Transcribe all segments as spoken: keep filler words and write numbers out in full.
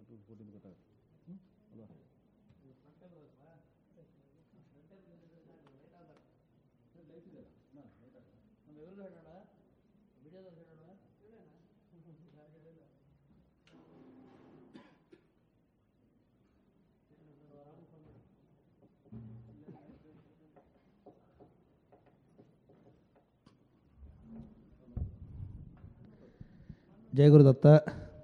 Jai Guru Datta.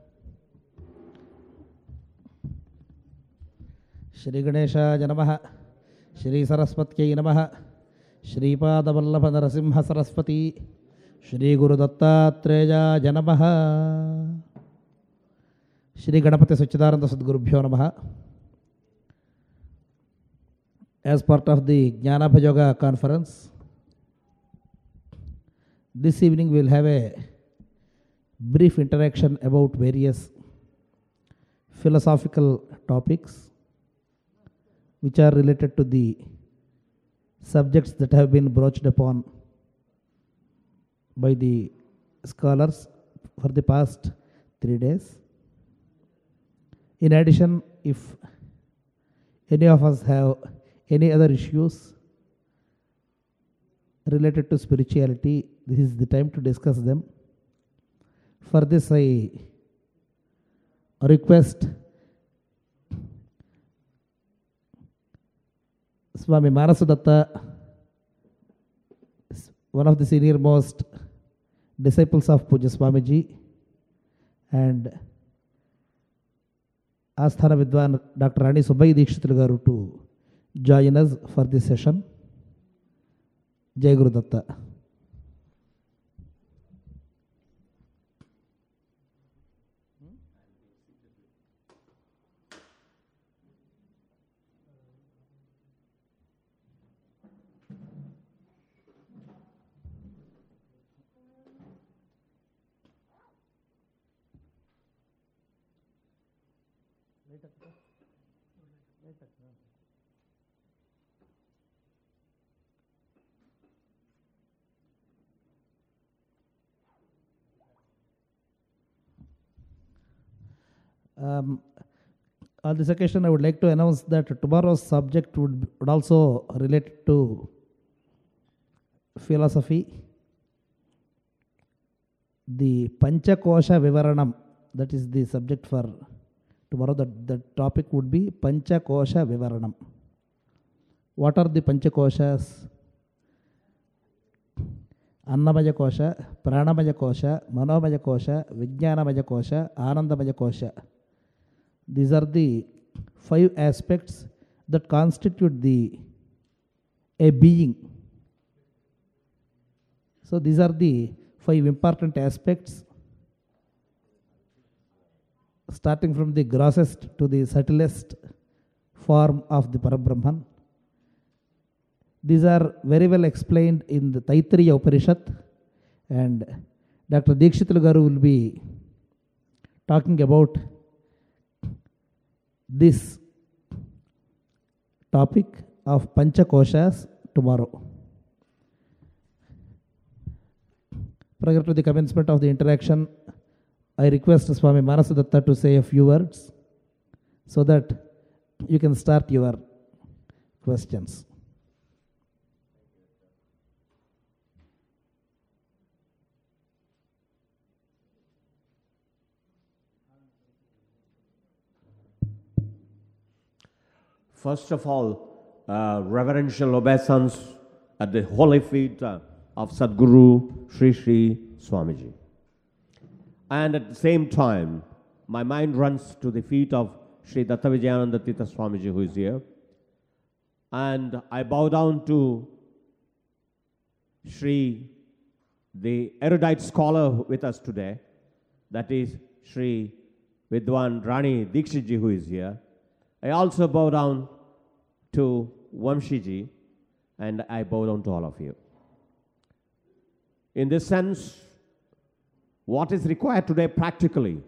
Shri Ganesha Janamaha, Shri Saraswati Namaha, Shri Padavallabha Narasimha Saraswati, Shri Guru Datta Treya Janamaha, Shri Ganapati Sachidananda Sadgurubhyo Namaha. As part of the Jnana Bhajoga conference, this evening we will have a brief interaction about various philosophical topics which are related to the subjects that have been broached upon by the scholars for the past three days. In addition, if any of us have any other issues related to spirituality, this is the time to discuss them. For this, I request Swami Manasadatta, one of the senior most disciples of Puja Swamiji, and Asthana Vidwan Doctor Rani Subbai Dikshitulu Garu to join us for this session. Jai Guru Datta. Um, on this occasion, I would like to announce that tomorrow's subject would, would also relate to philosophy. The Panchakosha Vivaranam, that is the subject for tomorrow. That the topic would be Panchakosha Vivaranam. What are the Panchakoshas? Annamaya Kosha, Pranamaya Kosha, Manomaya Kosha, Vijnanamaya Kosha, Anandamaya Kosha. These are the five aspects that constitute the a being. So these are the five important aspects, starting from the grossest to the subtlest form of the Parabrahman. These are very well explained in the Taittiriya Upanishad, and Doctor Dikshitulu Garu will be talking about this topic of Panchakoshas tomorrow. Prior to the commencement of the interaction, I request Swami Manasadatta to say a few words so that you can start your questions. First of all, uh, reverential obeisance at the holy feet uh, of Sadguru Sri Sri Swamiji. And at the same time, my mind runs to the feet of Sri Datta Vijayananda Tirtha Swamiji, who is here. And I bow down to Sri, the erudite scholar with us today, that is Sri Vidwan Rani Dikshitji, who is here. I also bow down to Vamshiji, and I bow down to all of you. In this sense, what is required today practically,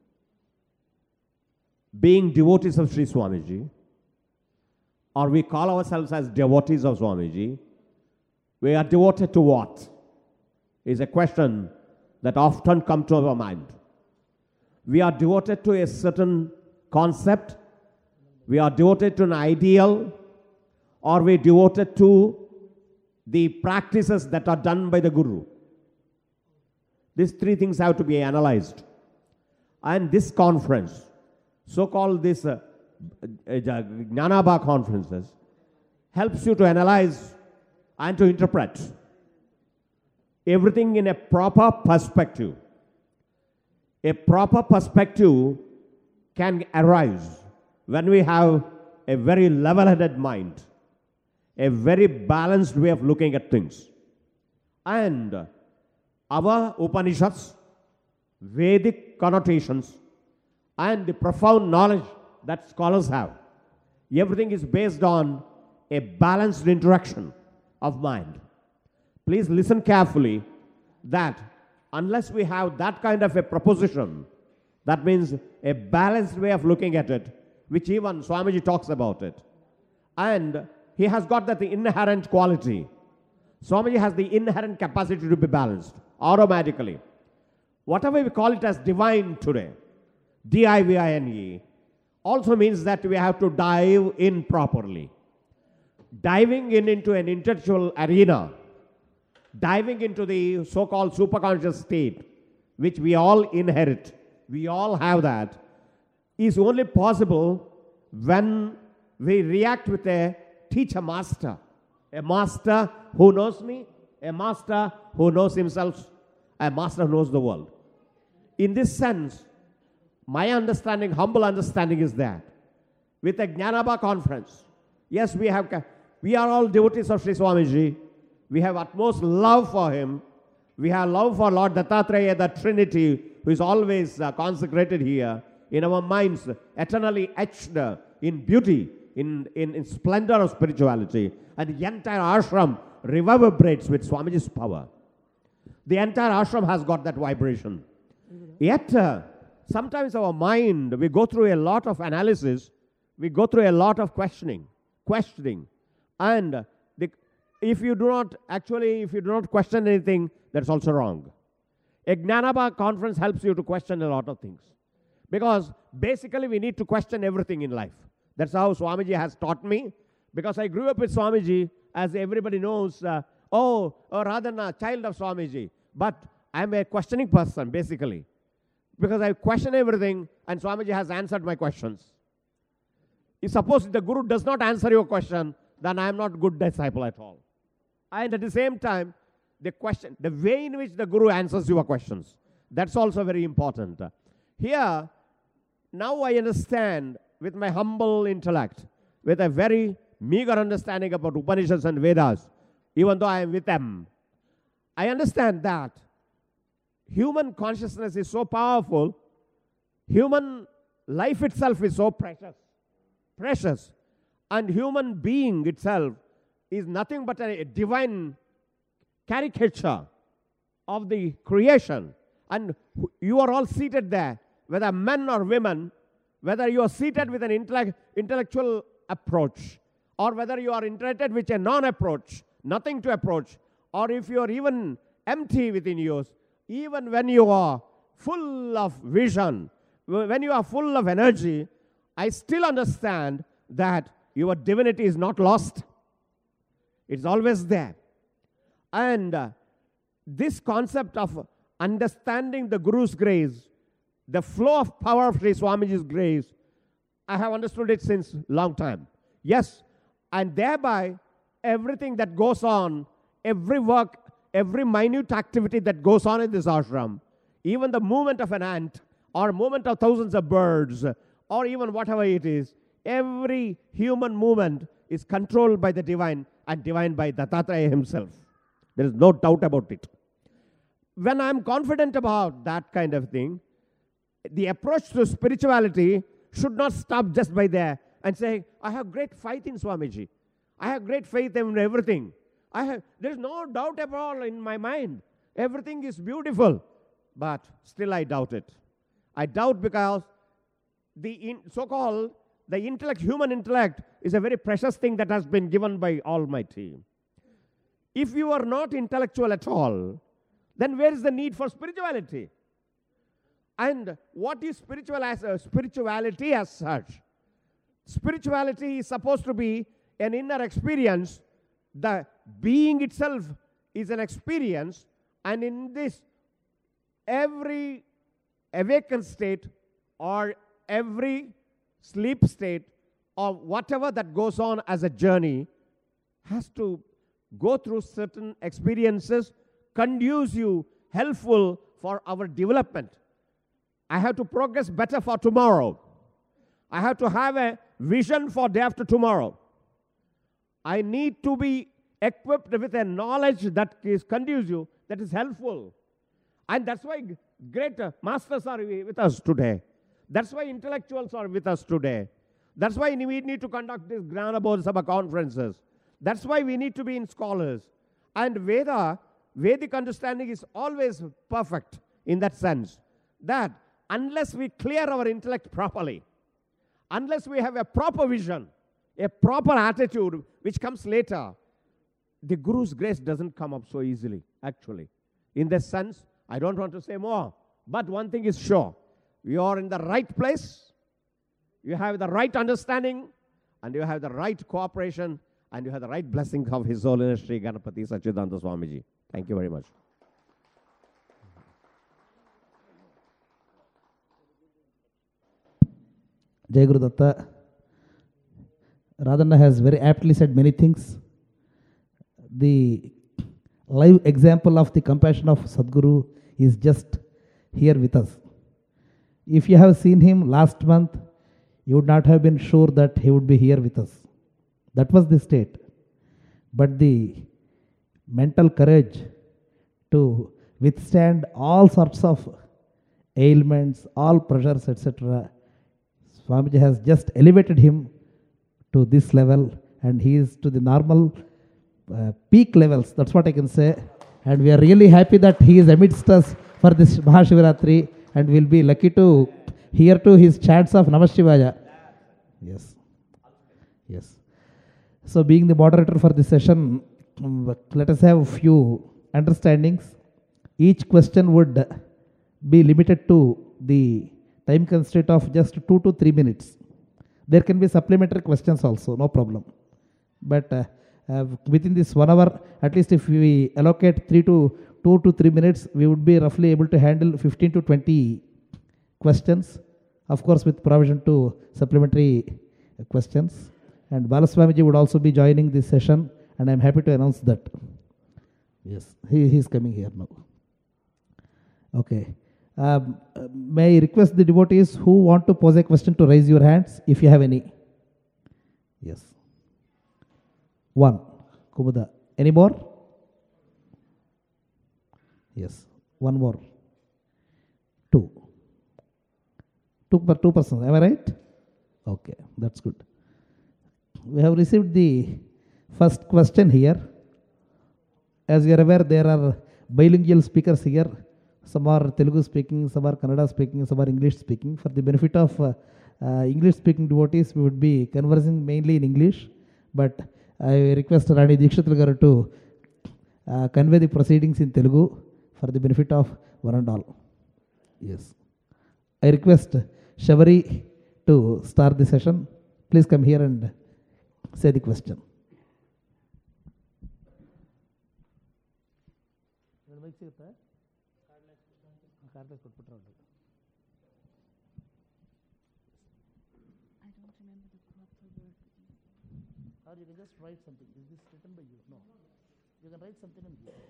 being devotees of Sri Swamiji, or we call ourselves as devotees of Swamiji, we are devoted to what? Is a question that often comes to our mind. We are devoted to a certain concept, we are devoted to an ideal, or we are devoted to the practices that are done by the Guru. These three things have to be analyzed. And this conference, so-called this uh, uh, Jnanabha conferences, helps you to analyze and to interpret everything in a proper perspective. A proper perspective can arise when we have a very level-headed mind, a very balanced way of looking at things. And our Upanishads, Vedic connotations, and the profound knowledge that scholars have, everything is based on a balanced interaction of mind. Please listen carefully that unless we have that kind of a proposition, that means a balanced way of looking at it, which even Swamiji talks about it. And he has got that inherent quality. Swamiji has the inherent capacity to be balanced automatically. Whatever we call it as divine today, D I V I N E, also means that we have to dive in properly. Diving in into an intellectual arena, diving into the so-called superconscious state, which we all inherit, we all have that, is only possible when we react with a teacher master, a master who knows me, a master who knows himself, a master who knows the world. In this sense, my understanding, humble understanding is that with the Jnanabha conference, yes, we have, we are all devotees of Sri Swamiji. We have utmost love for him. We have love for Lord Dattatreya, the Trinity, who is always uh, consecrated here in our minds, eternally etched uh, in beauty, in, in, in splendor of spirituality. And the entire ashram reverberates with Swamiji's power. The entire ashram has got that vibration. Yet, uh, sometimes our mind, we go through a lot of analysis, we go through a lot of questioning, questioning. And the, if you do not, actually, if you do not question anything, that's also wrong. A Jnanabha conference helps you to question a lot of things. Because basically we need to question everything in life. That's how Swamiji has taught me. Because I grew up with Swamiji, as everybody knows, uh, oh, oh, rather than a child of Swamiji. But I'm a questioning person, basically. Because I question everything, and Swamiji has answered my questions. If suppose the Guru does not answer your question, then I am not a good disciple at all. And at the same time, the question, the way in which the Guru answers your questions, that's also very important. Here, now I understand with my humble intellect, with a very meager understanding about Upanishads and Vedas, even though I am with them, I understand that human consciousness is so powerful, human life itself is so precious, precious, and human being itself is nothing but a divine caricature of the creation. And you are all seated there, whether men or women, whether you are seated with an intellect, intellectual approach, or whether you are interacted with a non-approach, nothing to approach, or if you are even empty within you, even when you are full of vision, when you are full of energy, I still understand that your divinity is not lost. It's always there. And uh, this concept of understanding the Guru's grace, the flow of power of Sri Swamiji's grace, I have understood it since long time. Yes, and thereby everything that goes on, every work, every minute activity that goes on in this ashram, even the movement of an ant, or movement of thousands of birds, or even whatever it is, every human movement is controlled by the divine, and divine by Dattatreya himself. There is no doubt about it. When I am confident about that kind of thing, the approach to spirituality should not stop just by there and say, I have great faith in Swamiji. I have great faith in everything. I have, there is no doubt at all in my mind. Everything is beautiful. But still I doubt it. I doubt because the in, so-called the intellect, human intellect, is a very precious thing that has been given by Almighty. If you are not intellectual at all, then where is the need for spirituality? And what is spiritual as, uh, spirituality as such? Spirituality is supposed to be an inner experience. The being itself is an experience, and in this, every awakened state or every sleep state or whatever that goes on as a journey has to go through certain experiences conducive, helpful for our development. I have to progress better for tomorrow. I have to have a vision for day after tomorrow. I need to be equipped with a knowledge that is conducive, that is helpful. And that's why great uh, masters are with us today. That's why intellectuals are with us today. That's why we need to conduct these Gnana Bodhisattva conferences. That's why we need to be in scholars. And Veda, Vedic understanding is always perfect in that sense, that unless we clear our intellect properly, unless we have a proper vision, a proper attitude, which comes later, the Guru's grace doesn't come up so easily, actually. In this sense, I don't want to say more, but one thing is sure. You are in the right place, you have the right understanding, and you have the right cooperation, and you have the right blessing of His Holiness Sri Ganapati Sachidananda Swamiji. Thank you very much. Jai Guru Datta. Radhanna has very aptly said many things. The live example of the compassion of Sadguru is just here with us. If you have seen him last month, you would not have been sure that he would be here with us. That was the state. But the mental courage to withstand all sorts of ailments, all pressures, et cetera, Swamiji has just elevated him to this level, and he is to the normal uh, peak levels. That's what I can say. And we are really happy that he is amidst us for this Mahashivaratri, and we'll be lucky to hear to his chants of Namah Shivaya. Yes. Yes. So being the moderator for this session, um, let us have a few understandings. Each question would be limited to the time constraint of just two to three minutes. There can be supplementary questions also, no problem. But uh, uh, within this one hour, at least if we allocate three to two to three minutes, we would be roughly able to handle fifteen to twenty questions, of course with provision to supplementary uh, questions. And Balaswamiji would also be joining this session, and I am happy to announce that. Yes, he, he is coming here now. Okay. Um, uh, may I request the devotees who want to pose a question to raise your hands, if you have any. Yes. One. Kumuda. Any more? Yes. One more. Two. Two per two persons. Am I right? Okay. That's good. We have received the first question here. As you are aware, there are bilingual speakers here. Some are Telugu speaking, some are Kannada speaking, some are English speaking. For the benefit of uh, uh, English speaking devotees, we would be conversing mainly in English. But I request Rani Dikshitul Garu to uh, convey the proceedings in Telugu for the benefit of one and all. Yes. I request Shavari to start the session. Please come here and say the question. I don't remember the proper word. Or you can just write something. Is this written by you? No. You can write something and give.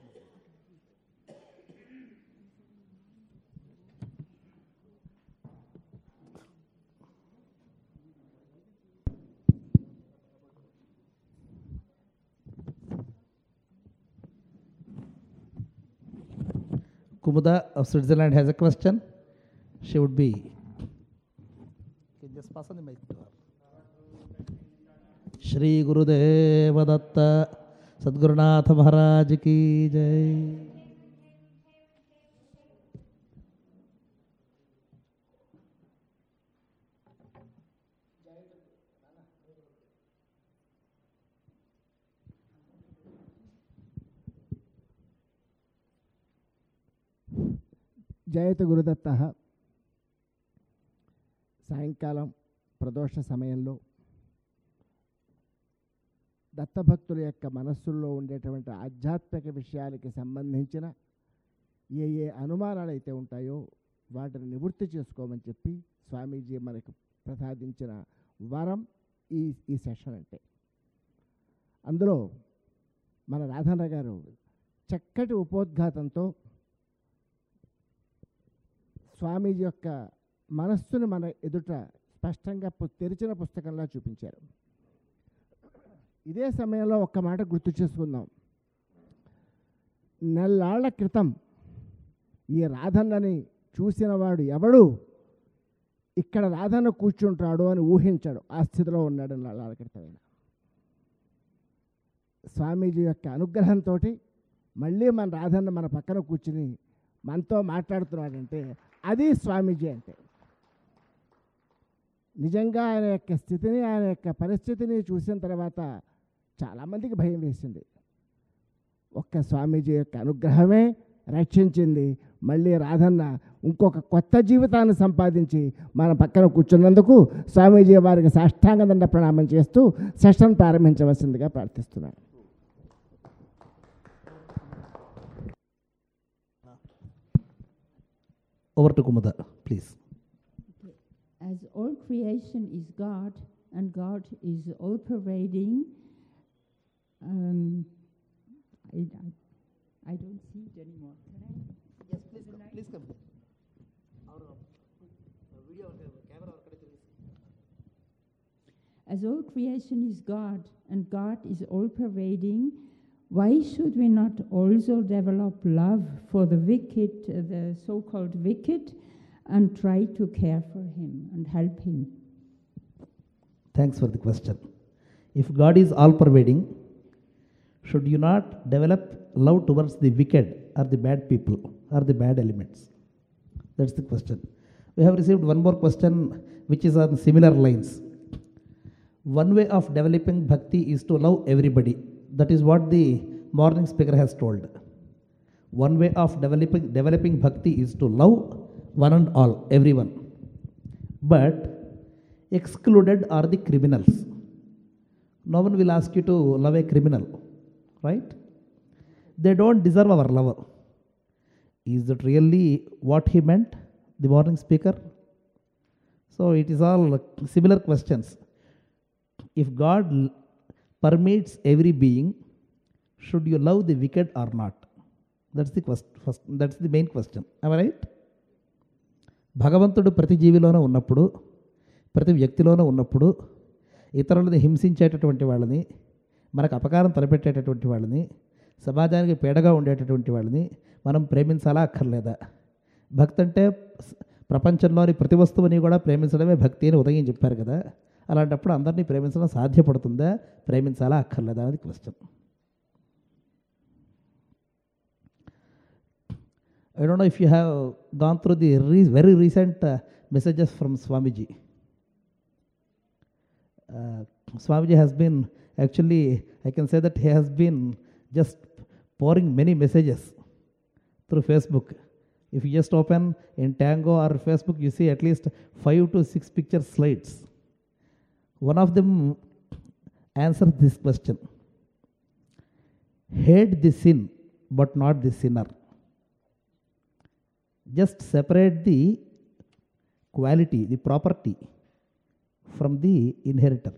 Kumuda of Switzerland has a question. She would be. Okay, just pass on the mic to her. Shri Gurudeva Datta Sadgurunatha Maharaj ki jai. Jayata Gurudattaha. సాయంకాలం ప్రదోష సమయంలో దత్తభక్తుల యొక్క మనస్సుల్లో ఉండేటువంటి ఆధ్యాత్మిక విషయాలకి సంబంధించిన ఏ ఏ అనుమానాలు అయితే ఉంటాయో వాటిని నివృత్తి చేసుకోమని చెప్పి స్వామీజీ మనకు ప్రసాదించిన వరం ఈ ఈ సెషన్ అంటే. అందులో మన రాధన్న గారు చక్కటి ఉపోద్ఘాతంతో స్వామీజీ యొక్క మనస్సును మన ఎదుట స్పష్టంగా పు- తెరిచిన పుస్తకంలా చూపించారు. ఇదే సమయంలో ఒక్క మాట గుర్తు చేసుకుందాం. నెల్లాళ్ల క్రితం ఈ రాధన్నని చూసిన వాడు ఎవడు ఇక్కడ రాధన్న కూర్చుంటాడు అని ఊహించాడు. ఆ స్థితిలో ఉన్నాడు నెల్లాళ్ల క్రితం. స్వామీజీ యొక్క అనుగ్రహంతో మళ్ళీ మన రాధన్న మన పక్కన కూర్చుని మనతో మాట్లాడుతున్నాడంటే అది స్వామీజీ అంటే. నిజంగా ఆయన యొక్క స్థితిని, ఆయన యొక్క పరిస్థితిని చూసిన తర్వాత చాలామందికి భయం వేసింది. ఒక్క స్వామీజీ యొక్క అనుగ్రహమే రక్షించింది. మళ్ళీ రాధన్న ఇంకొక కొత్త జీవితాన్ని సంపాదించి మన పక్కన కూర్చున్నందుకు స్వామీజీ వారికి సాష్టాంగ దండ ప్రణామం చేస్తూ సెషన్ ప్రారంభించవలసిందిగా ప్రార్థిస్తున్నాను. Over to Kumada, please. Okay. As all creation is God and God is all pervading, um, I, I, I don't see it anymore. Can I? Yes, please come. Please come. Our video camera. As all creation is God and God is all pervading, why should we not also develop love for the wicked, uh, the so-called wicked, and try to care for him and help him? Thanks for the question. If God is all pervading, should you not develop love towards the wicked or the bad people or the bad elements? That's the question. We have received one more question which is on similar lines. One way of developing bhakti is to love everybody. That is what the morning speaker has told. One way of developing developing bhakti is to love one and all, everyone. But excluded are the criminals. No one will ask you to love a criminal, right? They don't deserve our love. Is that really what he meant, the morning speaker? So it is all similar questions. If God l- permits every being, should you love the wicked or not? That's the quest- first, that's the main question. Am I right? భగవంతుడు ప్రతి జీవిలోనూ ఉన్నప్పుడు, ప్రతి వ్యక్తిలోనూ ఉన్నప్పుడు, ఇతరులని హింసించేటటువంటి వాళ్ళని, మనకు అపకారం తలపెట్టేటటువంటి వాళ్ళని, సమాజానికి పేడగా ఉండేటటువంటి వాళ్ళని మనం ప్రేమించాలా అక్కర్లేదా? భక్తి అంటే స- ప్రపంచంలోని ప్రతి వస్తువుని కూడా ప్రేమించడమే భక్తి అని ఉదయం చెప్పారు కదా. అలాంటప్పుడు అందరినీ ప్రేమించడం సాధ్యపడుతుందా, ప్రేమించాలా అక్కర్లేదా అనేది question. I don't know if you have gone through the re- very recent uh, messages from Swamiji. Uh, Swamiji has been, actually, I can say that he has been just pouring many messages through Facebook. If you just open in Tango or Facebook, you see at least five to six picture slides. One of them answers this question. Hate the sin, but not the sinner. Just separate the quality, the property from the inheritor.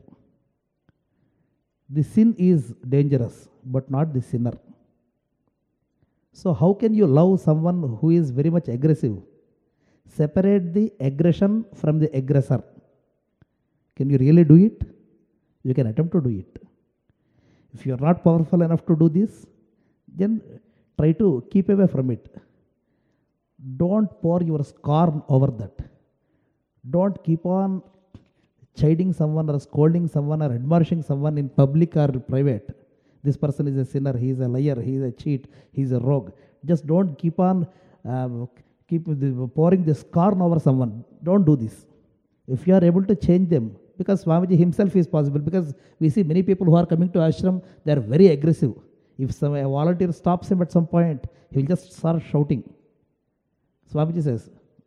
The sin is dangerous, but not the sinner. So how can you love someone who is very much aggressive? Separate the aggression from the aggressor. Can you really do it? You can attempt to do it. If you are not powerful enough to do this, then try to keep away from it. Don't pour your scorn over that. Don't keep on chiding someone or scolding someone or admonishing someone in public or private. This person is a sinner, he is a liar, he is a cheat, he is a rogue. Just don't keep on uh, keep the, pouring the scorn over someone. Don't do this. If you are able to change them, because Swamiji himself is possible, because we see many people who are coming to ashram, they are very aggressive. If some, a volunteer stops him at some point, he will just start shouting. Swamiji says,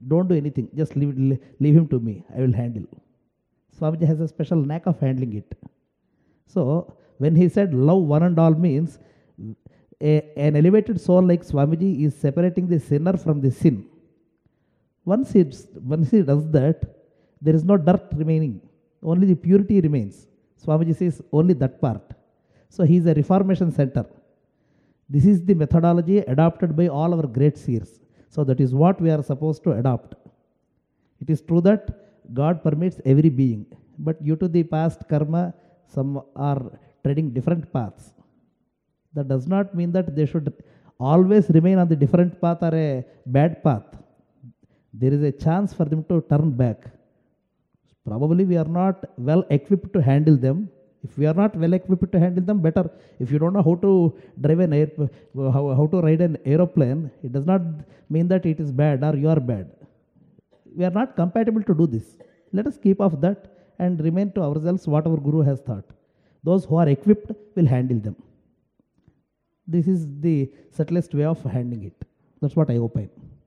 don't do anything, just leave, it- leave him to me, I will handle. Swamiji has a special knack of handling it. So, when he said love one and all means, a, an elevated soul like Swamiji is separating the sinner from the sin. Once he, once he does that, there is no dirt remaining, only the purity remains. Swamiji says only that part. So he is a reformation center. This is the methodology adopted by all our great seers. So that is what we are supposed to adopt. It is true that God permits every being, but due to the past karma, some are treading different paths. That does not mean that they should always remain on the different path or a bad path. There is a chance for them to turn back. Probably we are not well equipped to handle them. If we are not well equipped to handle them, better. If you don't know how to drive an air, how, how to ride an aeroplane, it does not mean that it is bad or you are bad. We are not compatible to do this. Let us keep off that and remain to ourselves what our Guru has taught. Those who are equipped will handle them. This is the subtlest way of handling it. That's what I opine.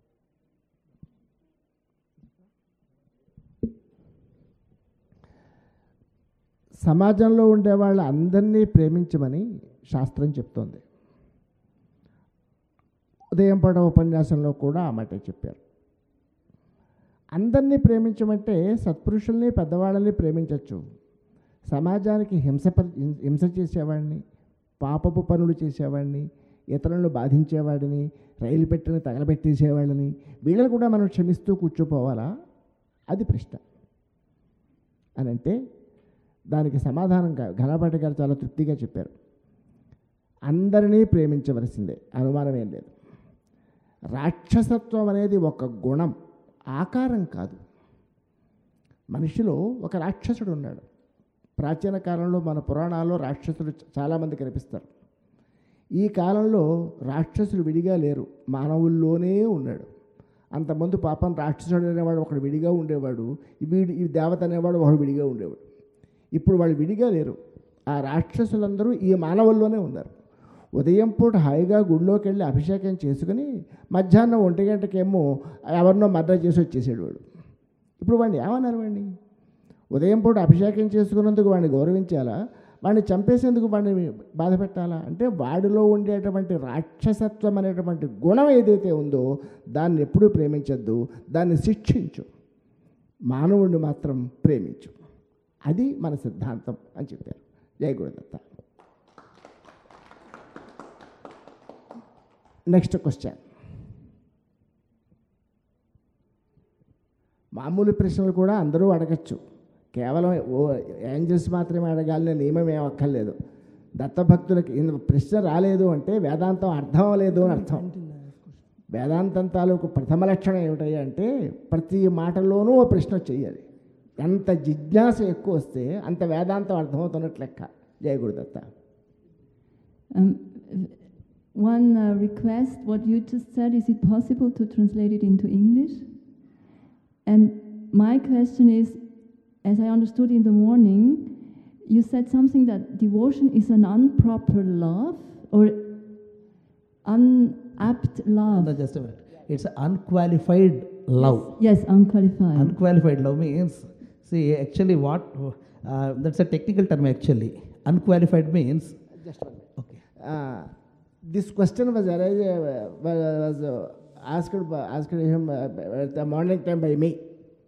సమాజంలో ఉండే వాళ్ళ అందరినీ ప్రేమించమని శాస్త్రం చెప్తోంది. ఉదయం పూట ఉపన్యాసంలో కూడా ఆ మాట చెప్పారు. అందరినీ ప్రేమించమంటే సత్పురుషుల్ని పెద్దవాళ్ళని ప్రేమించవచ్చు. సమాజానికి హింస హింస చేసేవాడిని, పాపపు పనులు చేసేవాడిని, ఇతరులను బాధించేవాడిని, రైలు పెట్టిని తగలబెట్టేసేవాళ్ళని వీళ్ళని కూడా మనం క్షమిస్తూ కూర్చోపోవాలా? అది ప్రశ్న. అని అంటే దానికి సమాధానం ఘనపాటి గారు చాలా తృప్తిగా చెప్పారు. అందరినీ ప్రేమించవలసిందే, అనుమానం ఏం లేదు. రాక్షసత్వం అనేది ఒక గుణం, ఆకారం కాదు. మనిషిలో ఒక రాక్షసుడు ఉన్నాడు. ప్రాచీన కాలంలో మన పురాణాల్లో రాక్షసులు చాలామంది కనిపిస్తారు. ఈ కాలంలో రాక్షసులు విడిగా లేరు, మానవుల్లోనే ఉన్నాడు. అంతకుముందు పాపం రాక్షసుడు అనేవాడు ఒకడు విడిగా ఉండేవాడు, వీడి ఈ దేవత అనేవాడు ఒకడు విడిగా ఉండేవాడు. ఇప్పుడు వాళ్ళు విడిగా లేరు. ఆ రాక్షసులందరూ ఈ మానవుల్లోనే ఉన్నారు. ఉదయం పూట హాయిగా గుడిలోకి వెళ్ళి అభిషేకం చేసుకుని మధ్యాహ్నం ఒంటి గంటకేమో ఎవరినో మర్డర్ చేసి వచ్చేసాడు వాడు. ఇప్పుడు వాడిని ఏమన్నారు? వాడిని ఉదయం పూట అభిషేకం చేసుకున్నందుకు వాడిని గౌరవించాలా, వాడిని చంపేసేందుకు వాడిని బాధ పెట్టాలా? అంటే వాడిలో ఉండేటువంటి రాక్షసత్వం అనేటువంటి గుణం ఏదైతే ఉందో దాన్ని ఎప్పుడూ ప్రేమించద్దు, దాన్ని శిక్షించు, మానవుడిని మాత్రం ప్రేమించు. అది మన సిద్ధాంతం అని చెప్పారు. జై గురుదత్త. Next question. మామూలు ప్రశ్నలు కూడా అందరూ అడగచ్చు. కేవలం ఓ ఏంజల్స్ మాత్రమే అడగాలనే నియమం ఏం అక్కర్లేదు. దత్తభక్తులకి ప్రశ్న రాలేదు అంటే వేదాంతం అర్థం అవ్వలేదు అని అర్థం. వేదాంతం తాలూకు ప్రథమ లక్షణం ఏమిటయ్యా అంటే ప్రతి మాటలోనూ ఓ ప్రశ్న చేయాలి. ఎంత జిజ్ఞాస ఎక్కువ వస్తే అంత వేదాంతం అర్థమవుతున్నట్లు లెక్క. జై Gurudatta. Um, one uh, request, what you just said, is it possible to translate it into English? And my question is, as I understood in the morning, you said something that devotion is an improper love or unapt love. No, just a minute. It's unqualified love. Yes, yes, unqualified. Unqualified love means, see, actually what, uh, that's a technical term actually. Unqualified means, Just one minute. okay. Uh, this question was arranged, uh, was uh, asked, by, asked him uh, at the morning time by me.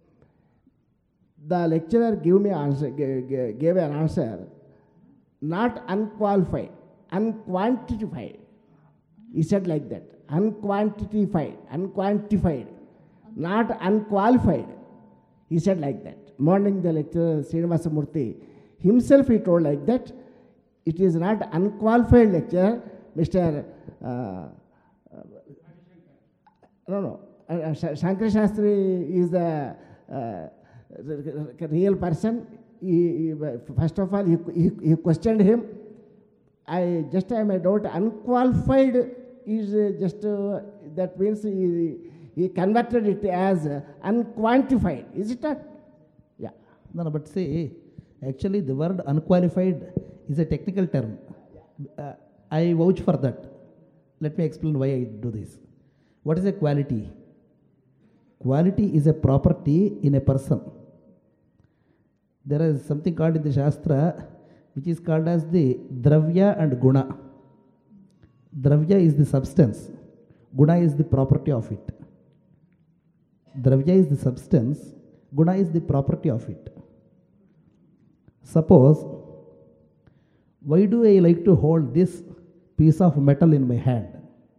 The lecturer gave me answer, gave, gave an answer, not unqualified, unquantified. He said like that, unquantified, unquantified, not unqualified. He said like that. Morning the lecturer, Srinivasa Murthy, himself he told like that, it is not unqualified lecture, Mister Uh, uh, no, no, uh, Shankar Shastri is the uh, real person. He, he, first of all, he, he, he questioned him. I just I may doubt unqualified is uh, just uh, that means he, he converted it as uh, unquantified. Is it not? Yeah. No, no, but see, actually the word unqualified is a technical term. Uh, I vouch for that. Let me explain why I do this. What is a quality? Quality is a property in a person. There is something called in the Shastra which is called as the Dravya and Guna. Dravya is the substance, Guna is the property of it. Dravya is the substance, Guna is the property of it. Suppose, why do I like to hold this piece of metal in my hand?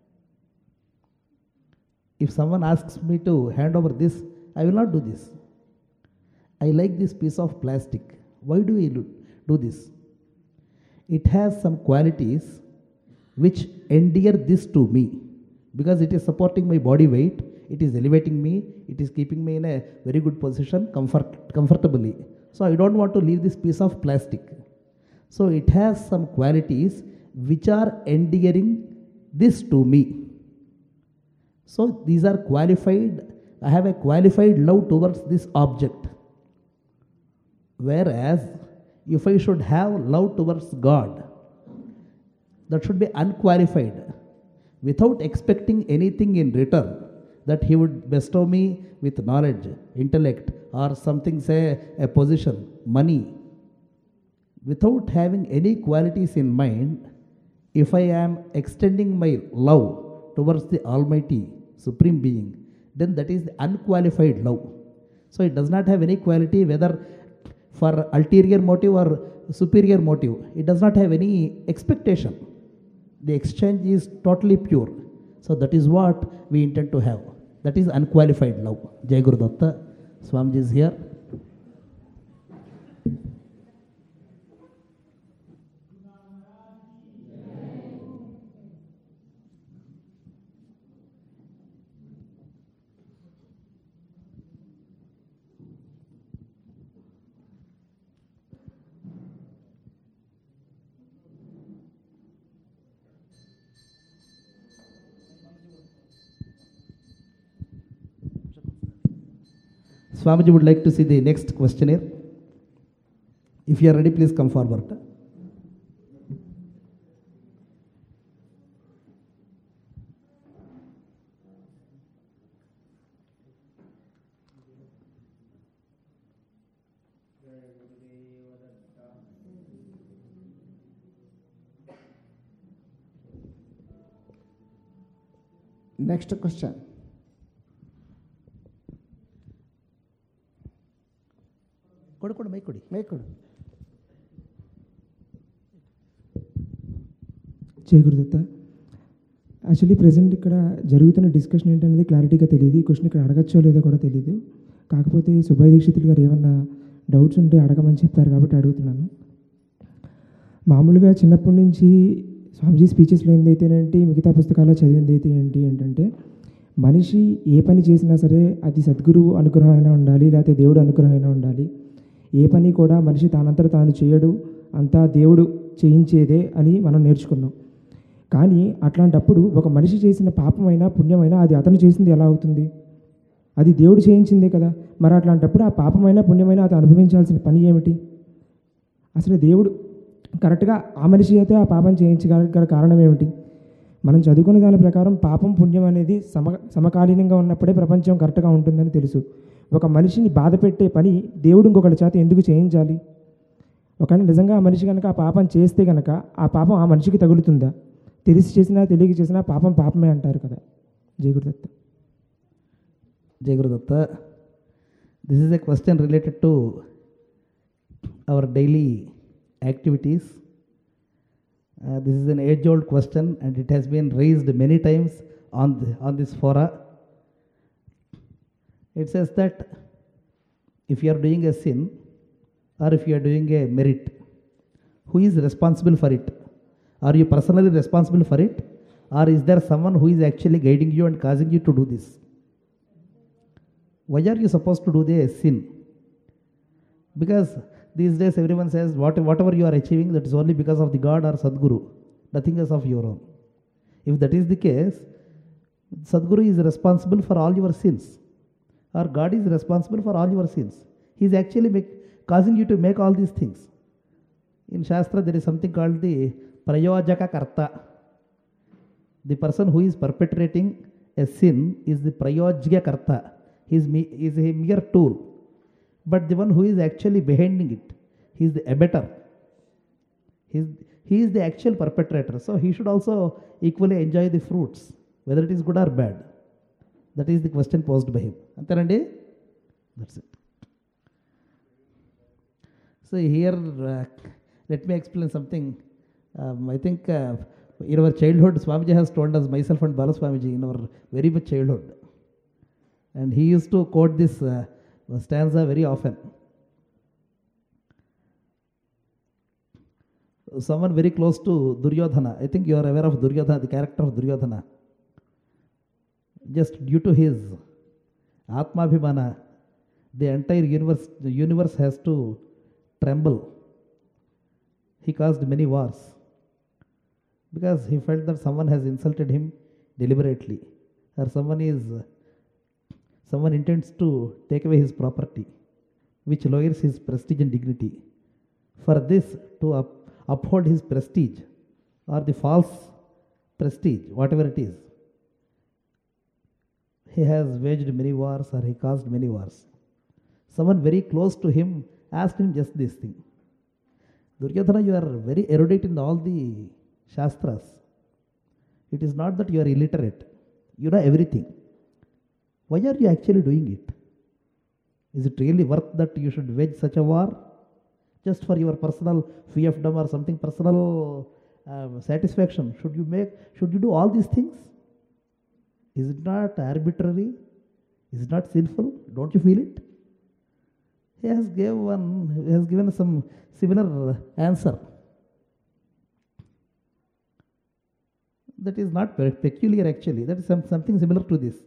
If someone asks me to hand over this, I will not do this. I like this piece of plastic. Why do I do this? It has some qualities which endear this to me, because it is supporting my body weight, it is elevating me, it is keeping me in a very good position comfort, comfortably. So I don't want to leave this piece of plastic. So it has some qualities which are endearing this to me. So these are qualified, I have a qualified love towards this object. Whereas if I should have love towards God, that should be unqualified, without expecting anything in return, that He would bestow me with knowledge, intellect, or something, say a position, money. Without having any qualities in mind, if I am extending my love towards the Almighty, Supreme Being, then that is the unqualified love. So it does not have any quality whether for ulterior motive or superior motive. It does not have any expectation. The exchange is totally pure. So that is what we intend to have. That is unqualified love. Jai Guru Datta. Swamiji is here. Swamiji would like to see the next questionnaire. If you are ready, please come forward. Next question. ಕೊಡು ಕೊಡು ಮೈ ಕೊಡಿ ಮೈ ಕೊಡು. జై Gurudatta. Actually present ఇక్కడ జరుగుతున్న discussion ఏంటనేది క్లారిటీగా తెలియదు. ఈ క్వశ్చన్ ఇక్కడ అడగచ్చో లేదో కూడా తెలియదు. కాకపోతే సుభాయ్ దీక్షితులు గారు ఏమన్నా డౌట్స్ ఉంటే అడగమని చెప్పారు కాబట్టి అడుగుతున్నాను. మామూలుగా చిన్నప్పటి నుంచి స్వామిజీ స్పీచెస్లో ఏందైతేనేంటి, మిగతా పుస్తకాల్లో చదివింది అయితే ఏంటి ఏంటంటే, మనిషి ఏ పని చేసినా సరే అది సద్గురువు అనుగ్రహం అయినా ఉండాలి, లేకపోతే దేవుడు అనుగ్రహం అయినా ఉండాలి. ఏ పని కూడా మనిషి తానంతట తాను చేయడు, అంతా దేవుడు చేయించేదే అని మనం నేర్చుకున్నాం. కానీ అట్లాంటప్పుడు ఒక మనిషి చేసిన పాపమైనా పుణ్యమైనా అది అతను చేసింది ఎలా అవుతుంది? అది దేవుడు చేయించిందే కదా. మరి అట్లాంటప్పుడు ఆ పాపమైనా పుణ్యమైనా అతను అనుభవించాల్సిన పని ఏమిటి? అసలు దేవుడు కరెక్ట్గా ఆ మనిషి అయితే ఆ పాపం చేయించగల కారణం ఏమిటి? మనం చదువుకున్న దాని ప్రకారం పాపం పుణ్యం అనేది సమ సమకాలీనంగా ఉన్నప్పుడే ప్రపంచం కరెక్ట్గా ఉంటుందని తెలుసు. ఒక మనిషిని బాధ పెట్టే పని దేవుడు ఇంకొకటి చేత ఎందుకు చేయించాలి? ఒకవేళ నిజంగా ఆ మనిషి కనుక ఆ పాపం చేస్తే కనుక ఆ పాపం ఆ మనిషికి తగులుతుందా? తెలిసి చేసినా తెలియక చేసినా పాపం పాపమే అంటారు కదా. జై గురుదత్త. జై Gurudatta. This is a question related to our daily activities. Uh, this is an age-old question and it has been raised many times on, the, on this fora. It says that if you are doing a sin or if you are doing a merit, who is responsible for it? Are you personally responsible for it, or is there someone who is actually guiding you and causing you to do this? Why are you supposed to do the sin? Because these days everyone says what, whatever you are achieving, that is only because of the God or Sadguru, nothing is of your own. If that is the case, Sadguru is responsible for all your sins, or God is responsible for all your sins. He is actually make, causing you to make all these things. In Shastra there is something called the Prayojaka Karta. The person who is perpetrating a sin is the Prayojya Karta. He's, me, he's a mere tool. But the one who is actually behind it, he is the abettor. He's, he is the actual perpetrator. So he should also equally enjoy the fruits, whether it is good or bad. That is the question posed by him. Antarandi? That's it. So here, uh, let me explain something. Um, I think uh, in our childhood, Swamiji has told us, myself and Bala Swamiji, in our very much childhood. And he used to quote this uh, stanza very often. Someone very close to Duryodhana, I think you are aware of Duryodhana, the character of Duryodhana. Just due to his Atmabhimana, the entire universe, the universe has to tremble. He caused many wars because he felt that someone has insulted him deliberately, or someone is someone intends to take away his property, which lowers his prestige and dignity. For this, to up, uphold his prestige or the false prestige, whatever it is, he has waged many wars or he caused many wars. Someone very close to him asked him just this thing. Duryodhana, you are very erudite in all the Shastras. It is not that you are illiterate. You know everything. Why are you actually doing it? Is it really worth that you should wage such a war? Just for your personal fiefdom or something personal uh, satisfaction? Should you make, should you do all these things? Is it not arbitrary? Is it not sinful? Don't you feel it? He has gave one, he has given some similar answer. That is not very peculiar actually. That is some, something similar to this.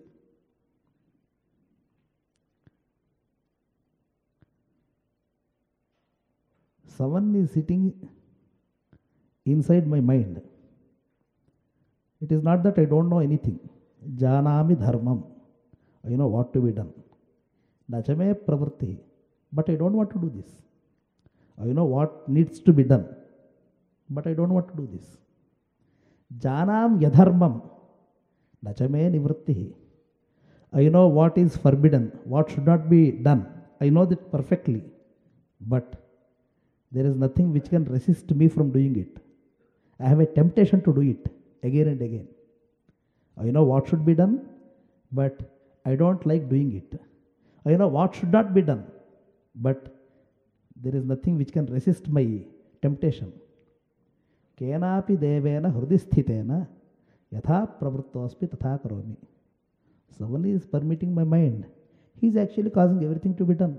Someone is sitting inside my mind. It is not that I don't know anything. Janami dharmam. I know what to be done. Nachame pravritti. But I don't want to do this. I know what needs to be done. But I don't want to do this. Janam yadharmam. Nachame nivritti. I know what is forbidden, what should not be done. I know that perfectly. But there is nothing which can resist me from doing it. I have a temptation to do it again and again. I know what should be done, but I don't like doing it. I know what should not be done, but there is nothing which can resist my temptation. Kenapi devena hrudisthitena yatha pravruttospi tatha karomi. Someone is permitting my mind. He is actually causing everything to be done.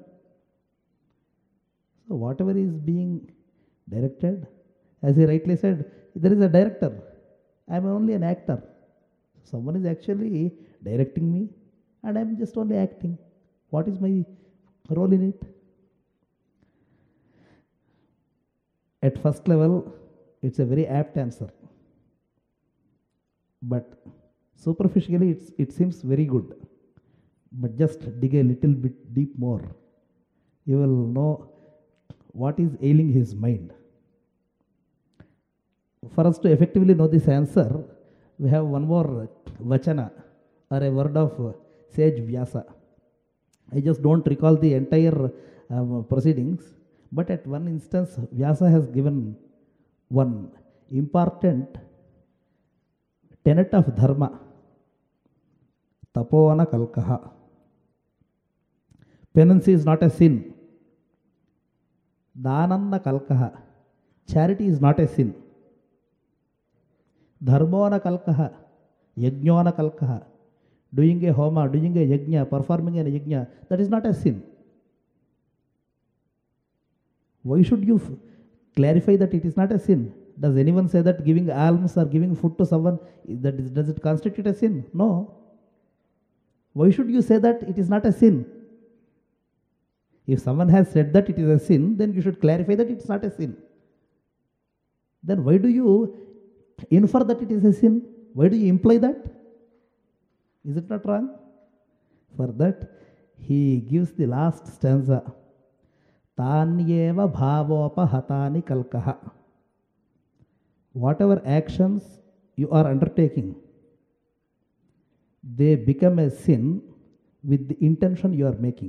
So whatever is being directed, as he rightly said, there is a director. I am only an actor. Someone is actually directing me and I am just only acting. What is my role in it? At first level, it's a very apt answer. But superficially, it's, it seems very good. But just dig a little bit deep more. You will know what is ailing his mind. For us to effectively know this answer, we have one more vachana or a word of sage Vyasa. I just don't recall the entire um, proceedings, but at one instance, Vyasa has given one important tenet of dharma, tapona kalkaha. Penance is not a sin. Dananna kalkaha. Charity is not a sin. Dharmona kalkaha. Yajñona kalkaha. Doing a homa, doing a yajna, performing a yajna, that is not a sin. Why should you f- clarify that it is not a sin? Does anyone say that giving alms or giving food to someone, that is, does it constitute a sin? No. Why should you say that it is not a sin? If someone has said that it is a sin, then you should clarify that it is not a sin. Then why do you infer that it is a sin? Why do you imply that? Is it not wrong? For that, he gives the last stanza. Tanyeva bhavopa hatani kalkaha. Whatever actions you are undertaking, they become a sin with the intention you are making.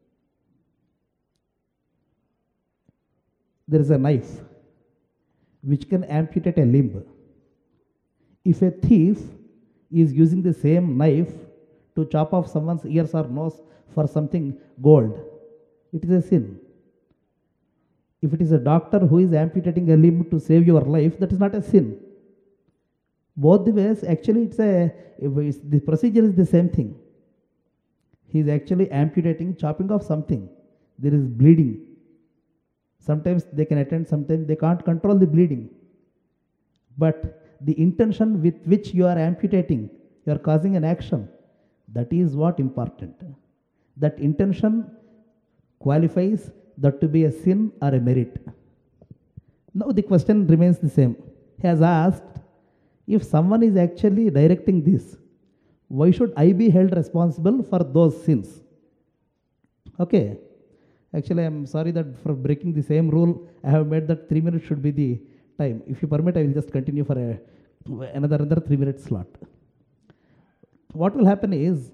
There is a knife which can amputate a limb. If a thief is using the same knife to chop off someone's ears or nose for something gold, it is a sin. If it is a doctor who is amputating a limb to save your life, that is not a sin. Both the ways, actually, it's a it's, the procedure is the same thing. He is actually amputating, chopping off something. There is bleeding. Sometimes they can attend, sometimes they can't control the bleeding. But the intention with which you are amputating, you are causing an action, that is what important. That intention qualifies that to be a sin or a merit. Now the question remains the same. He has asked, if someone is actually directing this, why should I be held responsible for those sins? Okay. Actually, I am sorry that for breaking the same rule, I have made that three minutes should be the time. If you permit, I will just continue for a, another, another three minute slot. What will happen is,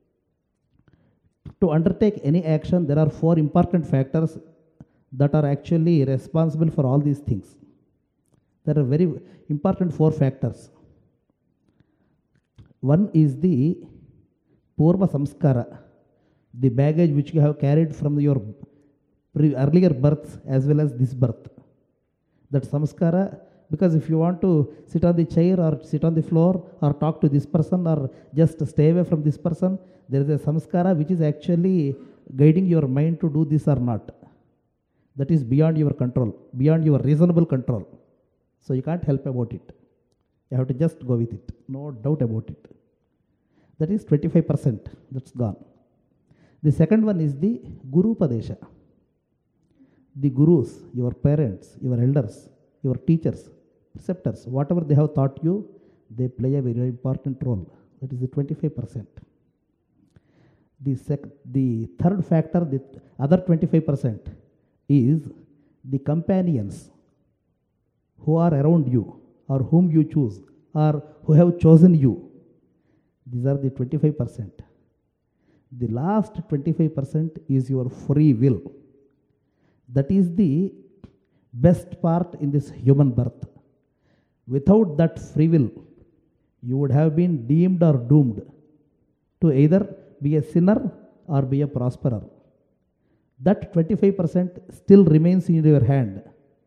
to undertake any action, there are four important factors that are actually responsible for all these things. There are very important four factors. One is the Purva Samskara, the baggage which you have carried from your earlier births as well as this birth. That Samskara, because if you want to sit on the chair or sit on the floor or talk to this person or just stay away from this person, there is a Samskara which is actually guiding your mind to do this or not. That is beyond your control, beyond your reasonable control. So you can't help about it. You have to just go with it. No doubt about it. That is twenty-five percent. That's gone. The second one is the Guru Padesha. The gurus, your parents, your elders, your teachers, preceptors, whatever they have taught you, they play a very important role. That is the twenty-five percent. The, sec- the third factor, the other twenty-five percent, is the companions who are around you or whom you choose or who have chosen you. These are the twenty-five percent. The last twenty-five percent is your free will. That is the best part in this human birth. Without that free will, you would have been deemed or doomed to either be a sinner or be a prosperer. That twenty-five percent still remains in your hand.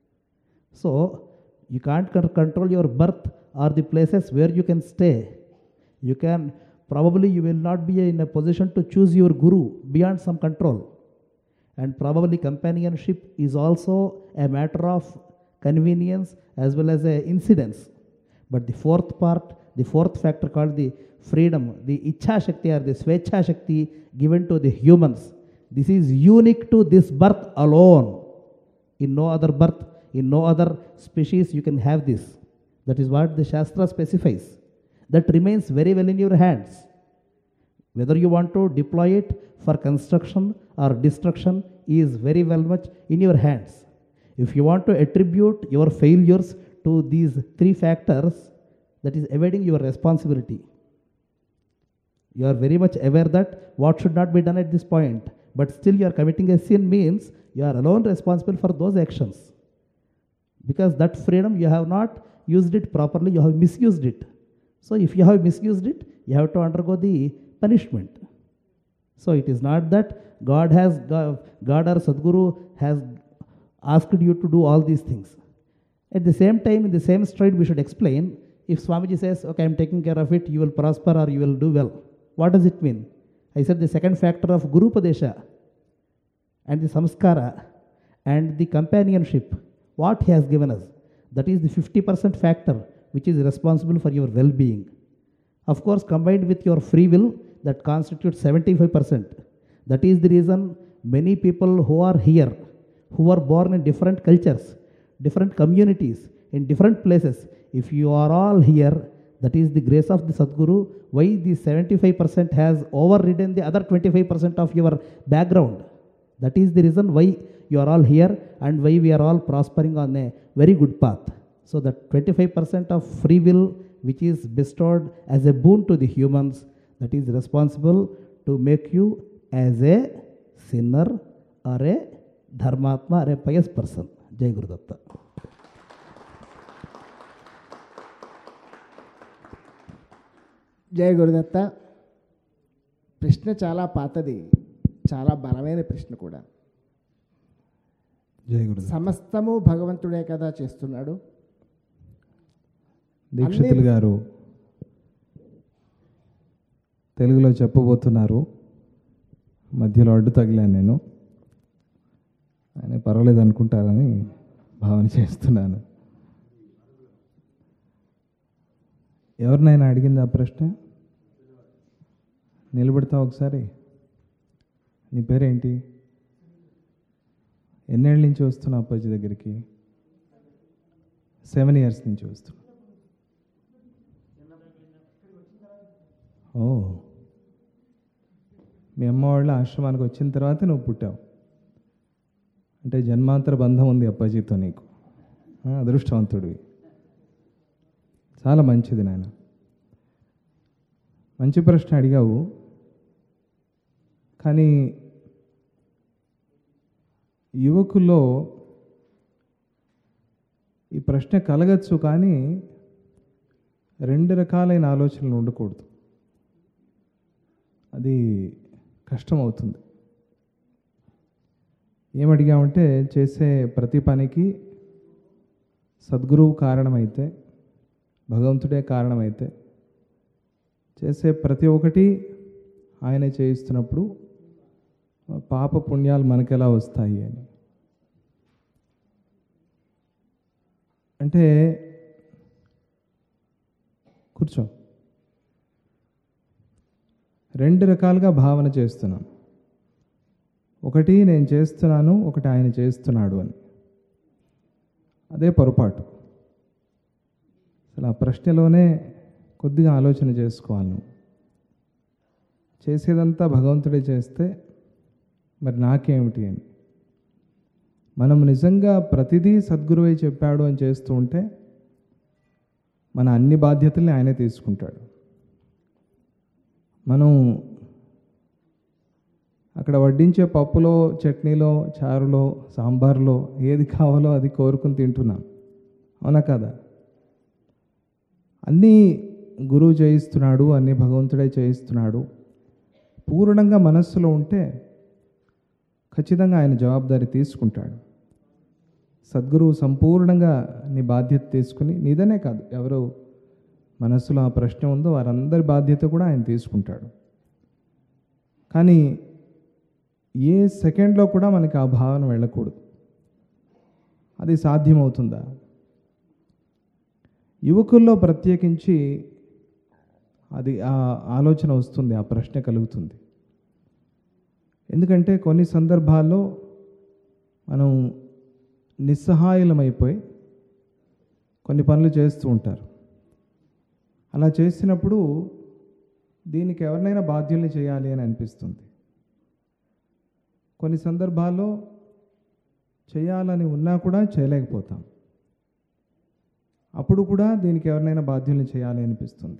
So, you can't control your birth or the places where you can stay. You can, probably you will not be in a position to choose your guru beyond some control. And probably companionship is also a matter of convenience as well as a incidence. But the fourth part, the fourth factor called the freedom, the Ichha Shakti or the Svecha Shakti given to the humans. This is unique to this birth alone. In no other birth, in no other species you can have this. That is what the Shastra specifies. That remains very well in your hands. Whether you want to deploy it for construction or destruction is very well much in your hands. If you want to attribute your failures to these three factors, that is evading your responsibility. You are very much aware that what should not be done at this point, but still you are committing a sin means you are alone responsible for those actions. Because that freedom you have not used it properly, you have misused it. So if you have misused it, you have to undergo the punishment. So it is not that God has, God or Sadguru has asked you to do all these things. At the same time, in the same stride, we should explain, if Swamiji says, okay, I am taking care of it, you will prosper or you will do well. What does it mean? I said the second factor of Guru Padesha and the Samskara and the companionship, what he has given us, that is the fifty percent factor which is responsible for your well-being. Of course, combined with your free will, that constitutes seventy-five percent. That is the reason many people who are here, who are born in different cultures, different communities, in different places, if you are all here, that is the grace of the Sadguru, why the seventy-five percent has overridden the other twenty-five percent of your background. That is the reason why you are all here and why we are all prospering on a very good path. So that twenty-five percent of free will which is bestowed as a boon to the humans, that is responsible to make you as a sinner or a ధర్మాత్మ or a pious person. జై గురుదత్త. జై గురుదత్త. ప్రశ్న చాలా పాతది, చాలా బలమైన ప్రశ్న కూడా. జై గురుదత్త. సమస్తము భగవంతుడే కదా చేస్తున్నాడు. దీక్షితులు గారు తెలుగులో చెప్పబోతున్నారు, మధ్యలో అడ్డు తగిలాను నేను. ఆయన పర్వాలేదు అనుకుంటారని భావన చేస్తున్నాను. ఎవరినైనా అడిగింది ఆ ప్రశ్న? నిలబెడతావు ఒకసారి? నీ పేరేంటి? ఎన్నేళ్ళ నుంచి వస్తున్నావు అప్పాజీ దగ్గరికి? సెవెన్ ఇయర్స్ నుంచి వస్తున్నా. ఓ, మీ అమ్మ వాళ్ళ ఆశ్రమానికి వచ్చిన తర్వాత నువ్వు పుట్టావు అంటే జన్మాంతర బంధం ఉంది అప్పాజీతో నీకు. అదృష్టవంతుడివి. చాలా మంచిది నాయన. మంచి ప్రశ్న అడిగావు. కానీ యువకుల్లో ఈ ప్రశ్న కలగచ్చు, కానీ రెండు రకాలైన ఆలోచనలు ఉండకూడదు. అది కష్టం అవుతుంది. ఏమడిగామంటే, చేసే ప్రతి పనికి సద్గురువు కారణమైతే, భగవంతుడే కారణమైతే, చేసే ప్రతి ఒక్కటి ఆయనే చేయిస్తున్నప్పుడు పాప పుణ్యాలు మనకెలా వస్తాయి అని. అంటే కూర్చో, రెండు రకాలుగా భావన చేస్తున్నాం. ఒకటి నేను చేస్తున్నాను, ఒకటి ఆయన చేస్తున్నాడు అని. అదే పొరపాటు. అసలు ఆ ప్రశ్నలోనే కొద్దిగా ఆలోచన చేసుకోవాలి. నువ్వు చేసేదంతా భగవంతుడే చేస్తే మరి నాకేమిటి అని. మనం నిజంగా ప్రతిదీ సద్గురువే చెప్పాడు అని చేస్తూ ఉంటే మన అన్ని బాధ్యతల్ని ఆయనే తీసుకుంటాడు. మనం అక్కడ వడ్డించే పప్పులో, చట్నీలో, చారులో, సాంబార్లో ఏది కావాలో అది కోరుకుని తింటున్నాం, అవునా కదా? అన్నీ గురువు చేయిస్తున్నాడు, అన్నీ భగవంతుడే చేయిస్తున్నాడు పూర్ణంగా మనస్సులో ఉంటే ఖచ్చితంగా ఆయన జవాబుదారీ తీసుకుంటాడు. సద్గురువు సంపూర్ణంగా నీ బాధ్యత తీసుకుని, నీదనే కాదు, ఎవరు మనస్సులో ఆ ప్రశ్న ఉందో వారందరి బాధ్యత కూడా ఆయన తీసుకుంటాడు. కానీ ఏ సెకండ్లో కూడా మనకి ఆ భావన వెళ్ళకూడదు. అది సాధ్యమవుతుందా? యువకుల్లో ప్రత్యేకించి అది ఆ ఆలోచన వస్తుంది, ఆ ప్రశ్న కలుగుతుంది. ఎందుకంటే కొన్ని సందర్భాల్లో మనం నిస్సహాయులమైపోయి కొన్ని పనులు చేస్తూ ఉంటారు. అలా చేసినప్పుడు దీనికి ఎవరినైనా బాధ్యుల్ని చేయాలి అని అనిపిస్తుంది. కొన్ని సందర్భాల్లో చేయాలని ఉన్నా కూడా చేయలేకపోతాం. అప్పుడు కూడా దీనికి ఎవరినైనా బాధ్యుల్ని చేయాలి అనిపిస్తుంది.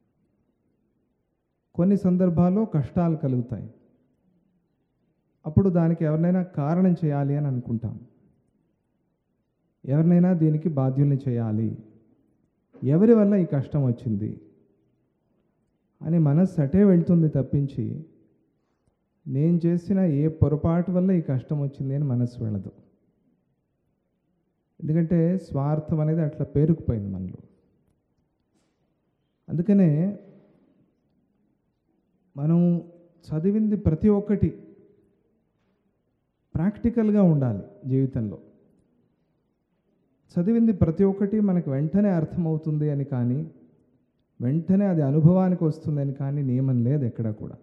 కొన్ని సందర్భాల్లో కష్టాలు కలుగుతాయి. అప్పుడు దానికి ఎవరినైనా కారణం చేయాలి అని అనుకుంటాం. ఎవరినైనా దీనికి బాధ్యుల్ని చేయాలి, ఎవరి వల్ల ఈ కష్టం వచ్చింది అని మనస్సు అటే వెళ్తుంది తప్పించి నేను చేసిన ఏ పొరపాటు వల్ల ఈ కష్టం వచ్చింది అని మనస్సు వెళ్ళదు. ఎందుకంటే స్వార్థం అనేది అట్లా పేరుకుపోయింది మనలో. అందుకనే మనం చదివింది ప్రతి ఒక్కటి ప్రాక్టికల్గా ఉండాలి జీవితంలో. చదివింది ప్రతి ఒక్కటి మనకు వెంటనే అర్థమవుతుంది అని కానీ, వెంటనే అది అనుభవానికి వస్తుందని కానీ నియమం లేదు ఎక్కడ కూడా,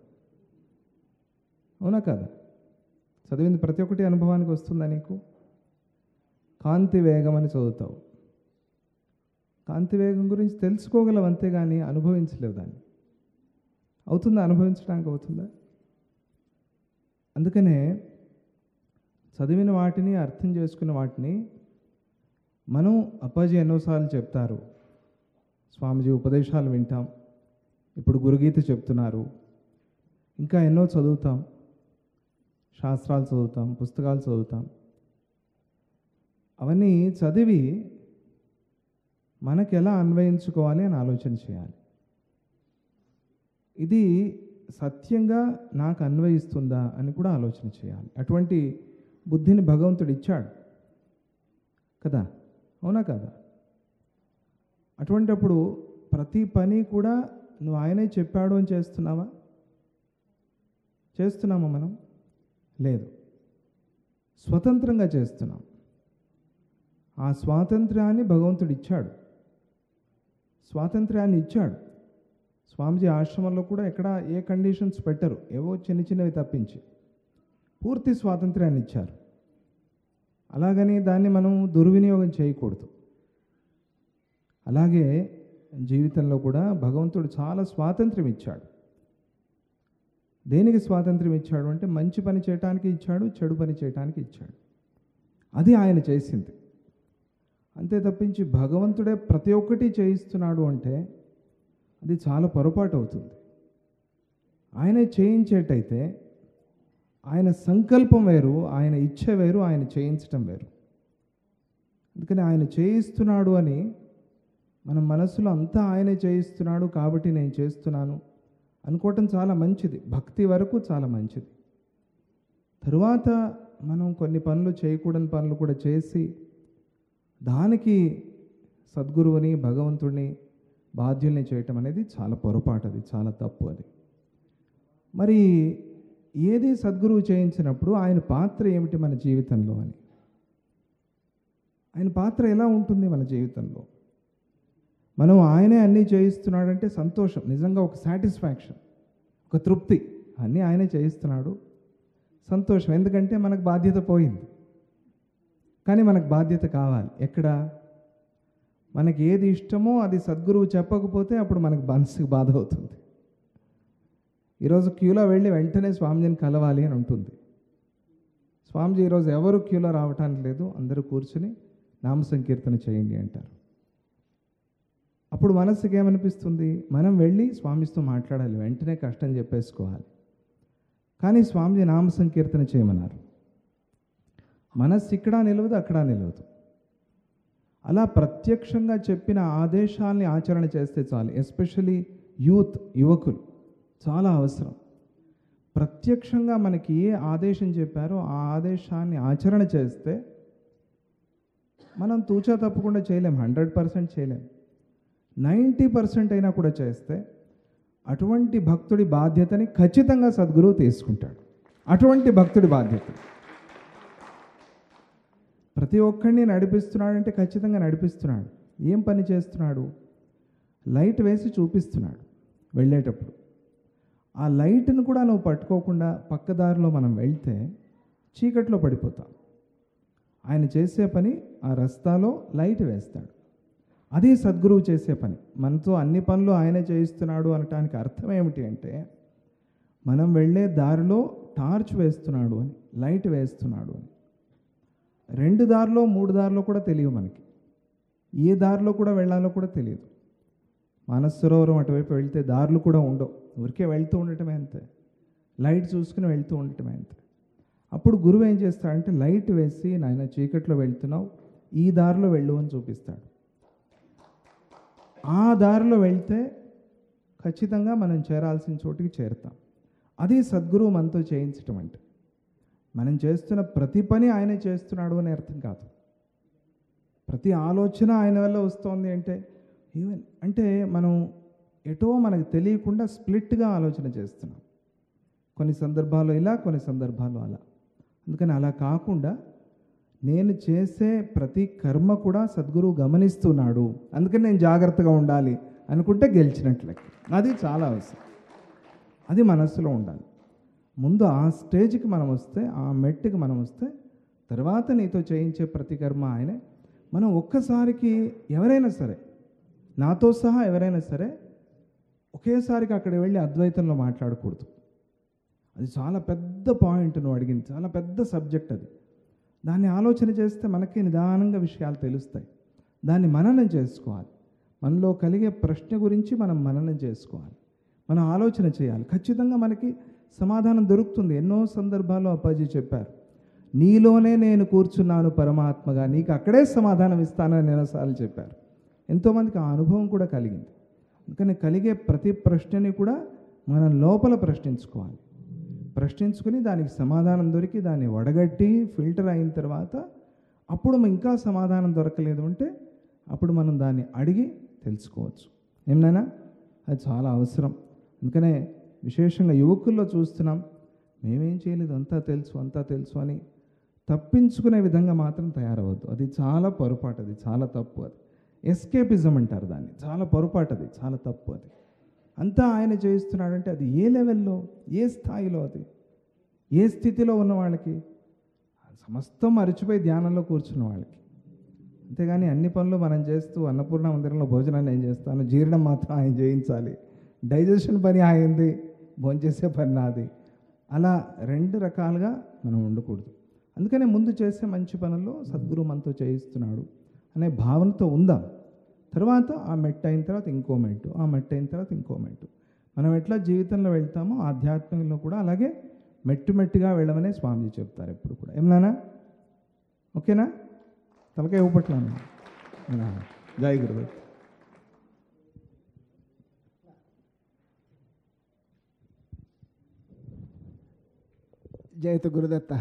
అవునా కదా? చదివింది ప్రతి ఒక్కటి అనుభవానికి వస్తుందా నీకు? కాంతి వేగం అని చదువుతావు, కాంతి వేగం గురించి తెలుసుకోగలవు అంతేగాని అనుభవించలేవు దాన్ని. అవుతుందా? అనుభవించడానికి అవుతుందా? అందుకనే చదివిన వాటిని, అర్థం చేసుకున్న వాటిని మనం, అప్పాజీ ఎన్నోసార్లు చెప్తారు, స్వామీజీ ఉపదేశాలు వింటాం, ఇప్పుడు గురుగీత చెప్తున్నారు, ఇంకా ఎన్నో చదువుతాం, శాస్త్రాలు చదువుతాం, పుస్తకాలు చదువుతాం. అవన్నీ చదివి మనకు ఎలా అన్వయించుకోవాలి అని ఆలోచన చేయాలి. ఇది సత్యంగా నాకు అన్వయిస్తుందా అని కూడా ఆలోచన చేయాలి. అటువంటి బుద్ధిని భగవంతుడు ఇచ్చాడు కదా, అవునా కదా? అటువంటప్పుడు ప్రతి పని కూడా నువ్వు ఆయనే చెప్పాడు అని చేస్తున్నావా? చేస్తున్నామా మనం? లేదు, స్వతంత్రంగా చేస్తున్నాం. ఆ స్వాతంత్ర్యాన్ని భగవంతుడు ఇచ్చాడు, స్వాతంత్ర్యాన్ని ఇచ్చాడు. స్వామిజీ ఆశ్రమంలో కూడా ఎక్కడ ఏ కండిషన్స్ పెట్టరు, ఏవో చిన్న చిన్నవి తప్పించి పూర్తి స్వాతంత్ర్యాన్ని ఇచ్చారు. అలాగని దాన్ని మనం దుర్వినియోగం చేయకూడదు. అలాగే జీవితంలో కూడా భగవంతుడు చాలా స్వాతంత్ర్యం ఇచ్చాడు. దేనికి స్వాతంత్ర్యం ఇచ్చాడు అంటే మంచి పని చేయటానికి ఇచ్చాడు, చెడు పని చేయటానికి ఇచ్చాడు. అది ఆయన చేసింది. అంతే తప్పించి భగవంతుడే ప్రతి ఒక్కటి చేయిస్తున్నాడు అంటే అది చాలా పొరపాటు అవుతుంది. ఆయనే చేయించేటైతే ఆయన సంకల్పం వేరు, ఆయన ఇచ్చ వేరు, ఆయన చేయించటం వేరు. అందుకని ఆయన చేయిస్తున్నాడు అని మన మనసులో అంతా ఆయనే చేయిస్తున్నాడు కాబట్టి నేను చేస్తున్నాను అనుకోవటం చాలా మంచిది, భక్తి వరకు చాలా మంచిది. తరువాత మనం కొన్ని పనులు చేయకూడని పనులు కూడా చేసి దానికి సద్గురువుని భగవంతుడిని బాధ్యుల్ని చేయటం అనేది చాలా పొరపాటు, అది చాలా తప్పు. అది మరి ఏది సద్గురువు చేయించినప్పుడు ఆయన పాత్ర ఏమిటి మన జీవితంలో అని, ఆయన పాత్ర ఎలా ఉంటుంది మన జీవితంలో? మనం ఆయనే అన్నీ చేయిస్తున్నాడంటే సంతోషం, నిజంగా ఒక సాటిస్ఫాక్షన్, ఒక తృప్తి. అన్నీ ఆయనే చేయిస్తున్నాడు, సంతోషం. ఎందుకంటే మనకు బాధ్యత పోయింది, కానీ మనకు బాధ్యత కావాలి. ఎక్కడ? మనకి ఏది ఇష్టమో అది సద్గురువు చెప్పకపోతే అప్పుడు మనకు మనసుకు బాధ అవుతుంది. ఈరోజు క్యూలో వెళ్ళి వెంటనే స్వామిజీని కలవాలి అని ఉంటుంది. స్వామిజీ ఈరోజు ఎవరు క్యూలో రావటానికి లేదు, అందరూ కూర్చుని నామ సంకీర్తన చేయండి అంటారు. అప్పుడు మనసుకి ఏమనిపిస్తుంది? మనం వెళ్ళి స్వామితో మాట్లాడాలి, వెంటనే కష్టం చెప్పేసుకోవాలి. కానీ స్వామిజీ నామ సంకీర్తన చేయమన్నారు. మనస్సు ఇక్కడ నిలవదు, అక్కడ నిలవదు. అలా ప్రత్యక్షంగా చెప్పిన ఆదేశాల్ని ఆచరణ చేస్తే చాలు. ఎస్పెషలీ యూత్, యువకులు చాలా అవసరం. ప్రత్యక్షంగా మనకి ఏ ఆదేశం చెప్పారో ఆ ఆదేశాన్ని ఆచరణ చేస్తే మనం తూచా తప్పకుండా చేయలేం, హండ్రెడ్ పర్సెంట్ చేయలేం, నైంటీ పర్సెంట్ అయినా కూడా చేస్తే అటువంటి భక్తుడి బాధ్యతని ఖచ్చితంగా సద్గురువు తీసుకుంటాడు. అటువంటి భక్తుడి బాధ్యత ప్రతి ఒక్కడిని నడిపిస్తున్నాడంటే ఖచ్చితంగా నడిపిస్తున్నాడు. ఏం పని చేస్తున్నాడు? లైట్ వేసి చూపిస్తున్నాడు వెళ్ళేటప్పుడు. ఆ లైట్ను కూడా నువ్వు పట్టుకోకుండా పక్కదారిలో మనం వెళ్తే చీకట్లో పడిపోతాం. ఆయన చేసే పని ఆ రస్తాలో లైట్ వేస్తాడు. అది సద్గురువు చేసే పని. మనతో అన్ని పనులు ఆయనే చేయిస్తున్నాడు అనటానికి అర్థం ఏమిటి అంటే మనం వెళ్ళే దారిలో టార్చ్ వేస్తున్నాడు అని, లైట్ వేస్తున్నాడు అని. రెండు దారిలో మూడు దారిలో కూడా తెలియదు మనకి, ఏ దారిలో కూడా వెళ్ళాలో కూడా తెలియదు. మానసరోవరం అటువైపు వెళ్తే దారులు కూడా ఉండవు, ఊరికే వెళ్తూ ఉండటమే అంతే, లైట్ చూసుకుని వెళ్తూ ఉండటమే అంతే. అప్పుడు గురువు ఏం చేస్తాడంటే లైట్ వేసి నాయన చీకట్లో వెళ్తున్నావు, ఈ దారిలో వెళ్ళు అని చూపిస్తాడు. ఆ దారిలో వెళ్తే ఖచ్చితంగా మనం చేరాల్సిన చోటికి చేరుతాం. అది సద్గురువు మనతో చేయించటం అంటే. మనం చేస్తున్న ప్రతి పని ఆయనే చేస్తున్నాడు అనే అర్థం కాదు. ప్రతి ఆలోచన ఆయన వల్ల వస్తోంది అంటే ఈవెన్ అంటే మనం ఎటో మనకు తెలియకుండా స్ప్లిట్గా ఆలోచన చేస్తున్నాం. కొన్ని సందర్భాల్లో ఇలా, కొన్ని సందర్భాల్లో అలా. అందుకని అలా కాకుండా నేను చేసే ప్రతి కర్మ కూడా సద్గురువు గమనిస్తున్నాడు, అందుకని నేను జాగ్రత్తగా ఉండాలి అనుకుంటే గెలిచినట్లకి. అది చాలా అవసరం, అది మనస్సులో ఉండాలి. ముందు ఆ స్టేజ్కి మనం వస్తే, ఆ మెట్టుకి మనం వస్తే తర్వాత నీతో చేయించే ప్రతి కర్మ ఆయనే. మనం ఒక్కసారికి ఎవరైనా సరే, నాతో సహా ఎవరైనా సరే ఒకేసారికి అక్కడ వెళ్ళి అద్వైతంలో మాట్లాడకూడదు. అది చాలా పెద్ద పాయింట్ నువ్వు అడిగింది, చాలా పెద్ద సబ్జెక్ట్ అది. దాన్ని ఆలోచన చేస్తే మనకి నిదానంగా విషయాలు తెలుస్తాయి. దాన్ని మననం చేసుకోవాలి. మనలో కలిగే ప్రశ్న గురించి మనం మననం చేసుకోవాలి, మనం ఆలోచన చేయాలి. ఖచ్చితంగా మనకి సమాధానం దొరుకుతుంది. ఎన్నో సందర్భాల్లో అప్పాజీ చెప్పారు, నీలోనే నేను కూర్చున్నాను పరమాత్మగా, నీకు అక్కడే సమాధానం ఇస్తానని ఎన్నోసార్లు చెప్పారు. ఎంతోమందికి ఆ అనుభవం కూడా కలిగింది. అందుకని కలిగే ప్రతి ప్రశ్నని కూడా మనం లోపల ప్రశ్నించుకోవాలి. ప్రశ్నించుకుని దానికి సమాధానం దొరికి దాన్ని వడగట్టి ఫిల్టర్ అయిన తర్వాత అప్పుడు ఇంకా సమాధానం దొరకలేదు అంటే అప్పుడు మనం దాన్ని అడిగి తెలుసుకోవచ్చు. ఏమన్నా అది చాలా అవసరం. అందుకనే విశేషంగా యువకుల్లో చూస్తున్నాం, మేమేం చేయలేదు, అంతా తెలుసు అంతా తెలుసు అని తప్పించుకునే విధంగా మాత్రం తయారవద్దు. అది చాలా పొరపాటు, అది చాలా తప్పు. అది ఎస్కేపిజం అంటారు దాన్ని. చాలా పొరపాటు, అది చాలా తప్పు. అది అంతా ఆయన చేయిస్తున్నాడంటే అది ఏ లెవెల్లో, ఏ స్థాయిలో, అది ఏ స్థితిలో ఉన్న వాళ్ళకి, సమస్తం మరిచిపోయి ధ్యానంలో కూర్చున్న వాళ్ళకి. అంతేగాని అన్ని పనులు మనం చేస్తూ అన్నపూర్ణ మందిరంలో భోజనాన్ని నేను చేస్తాను, జీర్ణం మాత్రం ఆయన చేయించాలి, డైజెషన్ పని ఆయనది, భోంచేసే పని నాది, అలా రెండు రకాలుగా మనం ఉండకూడదు. అందుకనే ముందు చేసే మంచి పనుల్లో సద్గురు మనతో చేయిస్తున్నాడు అనే భావనతో ఉందాం. తర్వాత ఆ మెట్టు అయిన తర్వాత ఇంకో మెట్టు, ఆ మెట్టు అయిన తర్వాత ఇంకో మెట్టు. మనం ఎట్లా జీవితంలో వెళ్తామో ఆధ్యాత్మికంలో కూడా అలాగే మెట్టు మెట్టుగా వెళ్ళమనే స్వామీజీ చెప్తారు ఎప్పుడు కూడా. ఏమన్నా ఓకేనా? తలకాయ ఊపట్లాను. జై గురువు. జయతు గురుదత్త.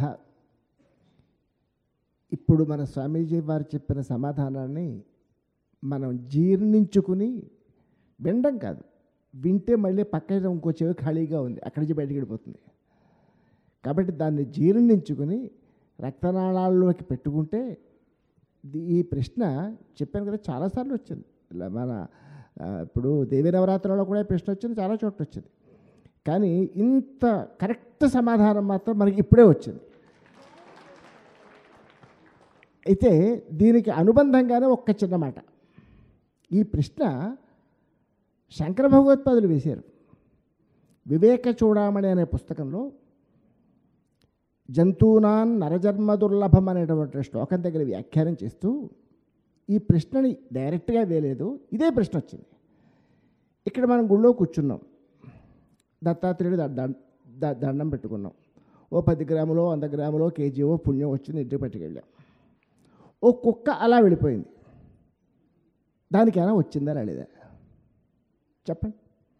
ఇప్పుడు మన స్వామీజీ వారు చెప్పిన సమాధానాన్ని మనం జీర్ణించుకుని వినడం కాదు, వింటే మళ్ళీ పక్కన ఇంకో చెవి ఖాళీగా ఉంది, అక్కడి నుంచి బయటికి వెళ్ళిపోతుంది. కాబట్టి దాన్ని జీర్ణించుకుని రక్తనాళాల్లోకి పెట్టుకుంటే ఈ ప్రశ్న చెప్పాను కదా చాలాసార్లు వచ్చింది. ఇలా మన ఇప్పుడు దేవీ నవరాత్రులలో కూడా ప్రశ్న వచ్చింది, చాలా చోట్ల వచ్చింది. కానీ ఇంత కరెక్ట్ సమాధానం మాత్రం మనకి ఇప్పుడే వచ్చింది. అయితే దీనికి అనుబంధంగానే ఒక్క చిన్న మాట. ఈ ప్రశ్న శంకర భగవత్పాదులు వేశారు. వివేక చూడామణి అనే పుస్తకంలో జంతువునాన్ నరజన్మ దుర్లభం అనేటువంటి శ్లోకం దగ్గర వ్యాఖ్యానం చేస్తూ ఈ ప్రశ్నని డైరెక్ట్గా వేయలేదు, ఇదే ప్రశ్న వచ్చింది. ఇక్కడ మనం గుళ్ళో కూర్చున్నాం, దత్తాత్రేయుడు దండం పెట్టుకున్నాం, ఓ పది గ్రాములో వంద గ్రాములో కేజీవో పుణ్యం వచ్చింది, ఇంటికి పట్టుకెళ్ళాం. ఓ కుక్క అలా వెళ్ళిపోయింది, దానికైనా వచ్చిందా రాలేదా చెప్పండి.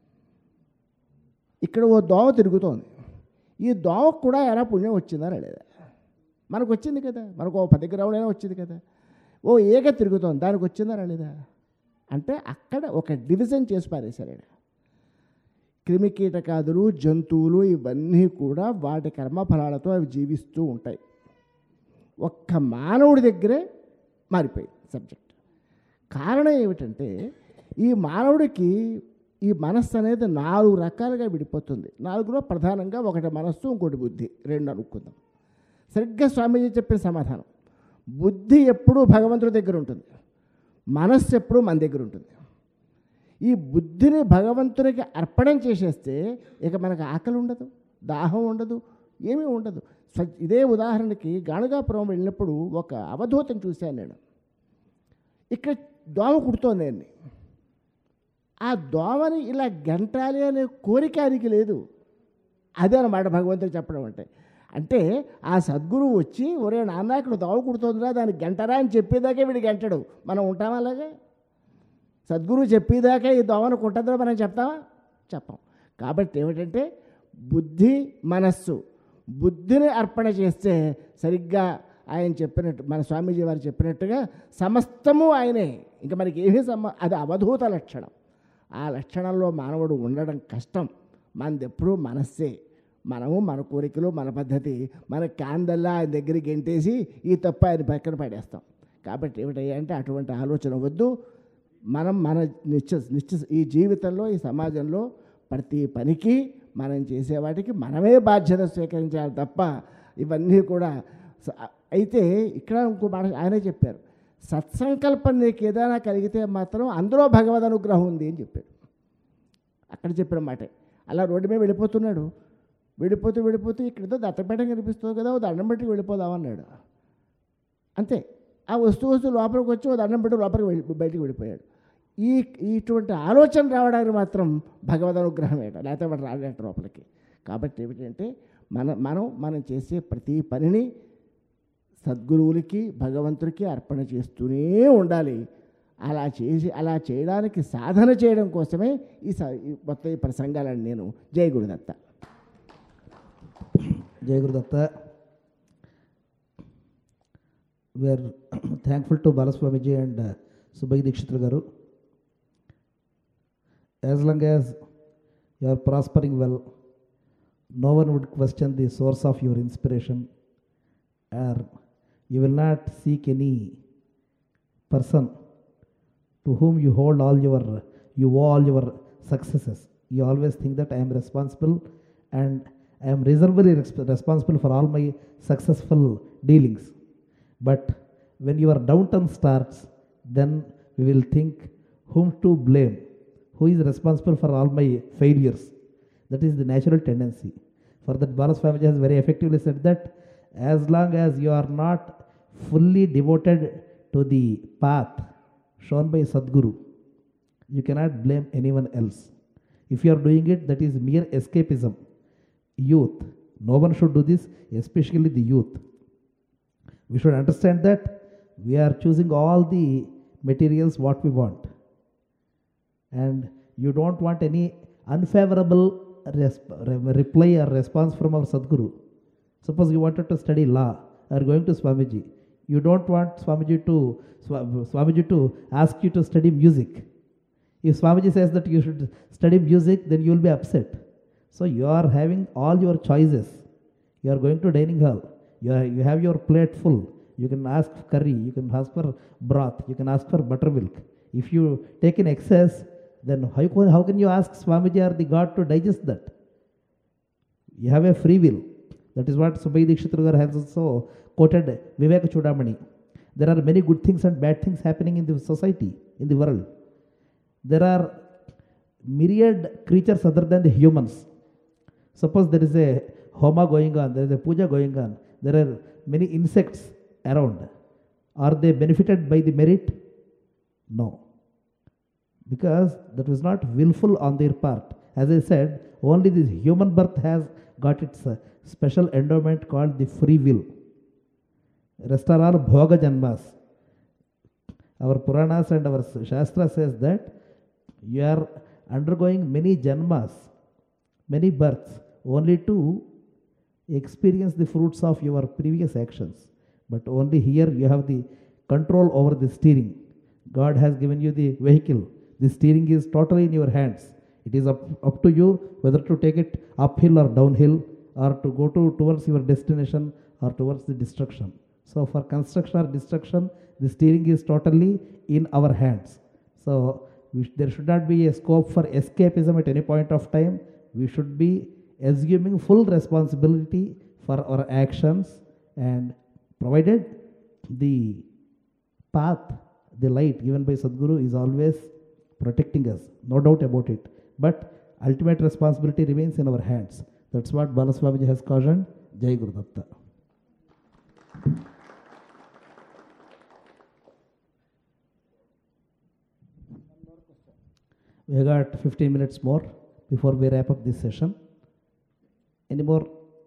ఇక్కడ ఓ దోమ తిరుగుతోంది, ఈ దోమకు కూడా ఎలా పుణ్యం వచ్చిందా రాలేదా? మనకు వచ్చింది కదా, మనకు ఓ పది గ్రాములైనా వచ్చింది కదా. ఓ ఏగ తిరుగుతోంది, దానికి వచ్చిందా రాలేదా? అంటే అక్కడ ఒక డివిజన్ చేసి పారేశారు. క్రిమికీటకాదులు జంతువులు ఇవన్నీ కూడా వాటి కర్మఫలాలతో అవి జీవిస్తూ ఉంటాయి. ఒక్క మానవుడి దగ్గరే మారిపోయింది సబ్జెక్ట్. కారణం ఏమిటంటే ఈ మానవుడికి ఈ మనస్సు అనేది నాలుగు రకాలుగా విడిపోతుంది. నాలుగులో ప్రధానంగా ఒకటి మనస్సు, ఇంకోటి బుద్ధి, రెండు అనుకుందాం. సరిగ్గా స్వామీజీ చెప్పిన సమాధానం, బుద్ధి ఎప్పుడూ భగవంతుడి దగ్గర ఉంటుంది, మనస్సు ఎప్పుడూ మన దగ్గర ఉంటుంది. ఈ బుద్ధిని భగవంతునికి అర్పణం చేసేస్తే ఇక మనకు ఆకలి ఉండదు, దాహం ఉండదు, ఏమీ ఉండదు. ఇదే ఉదాహరణకి గాణగాపురం వెళ్ళినప్పుడు ఒక అవధూతను చూశాను నేను. ఇక్కడ దోమ కుడుతోంది అండి. ఆ దోమని ఇలా గంటాలి అనే కోరిక ఆయనకి లేదు. అదే అన్నమాట భగవంతుడు చెప్పడం అంటే. అంటే ఆ సద్గురువు వచ్చి ఒరే నాన్న ఇక్కడ దోమ కుడుతోందిరా దానికి గంటరా అని చెప్పేదాకే వీడు గంటడు. మనం ఉంటామా అలాగే? సద్గురువు చెప్పేదాకా ఈ దోమను కుట్టదో మనం చెప్తామా? చెప్పం. కాబట్టి ఏమిటంటే బుద్ధి మనస్సు, బుద్ధిని అర్పణ చేస్తే సరిగ్గా ఆయన చెప్పినట్టు, మన స్వామీజీ వారు చెప్పినట్టుగా సమస్తము ఆయనే, ఇంకా మనకి ఏమీ సమ అది అవధూత లక్షణం. ఆ లక్షణంలో మానవుడు ఉండడం కష్టం. మనది ఎప్పుడూ మనస్సే, మనము మన కోరికలు మన పద్ధతి, మన కాందల్లా ఆయన దగ్గరికి గెంటేసి ఈ తప్ప ఆయన పక్కన పడేస్తాం. కాబట్టి ఏమిటయ్యా అంటే అటువంటి ఆలోచన వద్దు. మనం మన నిత్య నిత్య ఈ జీవితంలో ఈ సమాజంలో ప్రతి పనికి మనం చేసేవాటికి మనమే బాధ్యత స్వీకరించాలి తప్ప ఇవన్నీ కూడా. అయితే ఇక్కడ ఇంకో మాట ఆయనే చెప్పారు, సత్సంకల్పం నీకు ఏదైనా కలిగితే మాత్రం అందులో భగవద్ అనుగ్రహం ఉంది అని చెప్పాడు. అక్కడ చెప్పిన మాటే. అలా రోడ్డు మీద వెళ్ళిపోతున్నాడు, వెళ్ళిపోతూ వెళ్ళిపోతూ ఇక్కడతో దత్తపేట కనిపిస్తుంది కదా, ఓ దండం పెట్టి వెళ్ళిపోదామన్నాడు. అంతే, ఆ వస్తువు వస్తువు లోపలికి వచ్చి ఓ దండం పెట్టి లోపలికి వెళ్ళి బయటికి వెళ్ళిపోయాడు. ఈ ఇటువంటి ఆలోచన రావడానికి మాత్రం భగవద్ అనుగ్రహం ఏంట, లేకపోతే వాడు రాలేట లోపలికి. కాబట్టి ఏమిటంటే మన మనం మనం చేసే ప్రతి పనిని సద్గురువులకి భగవంతుడికి అర్పణ చేస్తూనే ఉండాలి. అలా చేసి అలా చేయడానికి సాధన చేయడం కోసమే ఈ స ఈ మొత్తం ఈ ప్రసంగాలను నేను జై Gurudatta. Jai Guru Datta. We are thankful to Balaswamiji and uh, Subhagi Dikshitra Garu. As long as you are prospering well, no one would question the source of your inspiration, or you will not seek any person to whom you hold all your, you owe all your successes. You always think that I am responsible and I am reasonably res- responsible for all my successful dealings. But when your downturn starts, then we will think whom to blame, who is responsible for all my failures. That is the natural tendency. For that, Balaswamiji has very effectively said that as long as you are not fully devoted to the path shown by Sadguru, you cannot blame anyone else. If you are doing it, that is mere escapism. Youth, no one should do this, especially the youth. We should understand that we are choosing all the materials what we want, and you don't want any unfavorable resp- re- reply or response from our Sadguru. Suppose you wanted to study law or going to Swamiji, you don't want Swamiji to Swa- Swamiji to ask you to study music. If Swamiji says that you should study music, then you will be upset. So you are having all your choices. You are going to dining hall. You, are, you have your plate full. You can ask for curry. You can ask for broth. You can ask for buttermilk. If you take in excess, then how, can- how can you ask Swamiji or the God to digest that? You have a free will. That is what Subhagi Dikshitra Garu has also quoted Viveka Chudamani. There are many good things and bad things happening in the society, in the world. There are myriad creatures other than the humans. Suppose there is a homa going on, there is a puja going on, there are many insects around. Are they benefited by the merit? No. Because that was not willful on their part. As I said, only this human birth has got its uh, special endowment called the free will. Rest are all bhoga janmas. Our Puranas and our Shastra says that you are undergoing many janmas, many births, only to experience the fruits of your previous actions. But only here you have the control over the steering. God has given you the vehicle. The steering is totally in your hands. It is up, up to you whether to take it uphill or downhill, or to go to towards your destination or towards the destruction. So for construction or destruction, the steering is totally in our hands. So we sh- there should not be a scope for escapism at any point of time. We should be assuming full responsibility for our actions, and provided the path, the light given by Sadguru is always protecting us, no doubt about it. But ultimate responsibility remains in our hands. That's what Balaswamiji has cautioned. Jai Guru Datta. We got fifteen minutes more before we wrap up this session. Any more?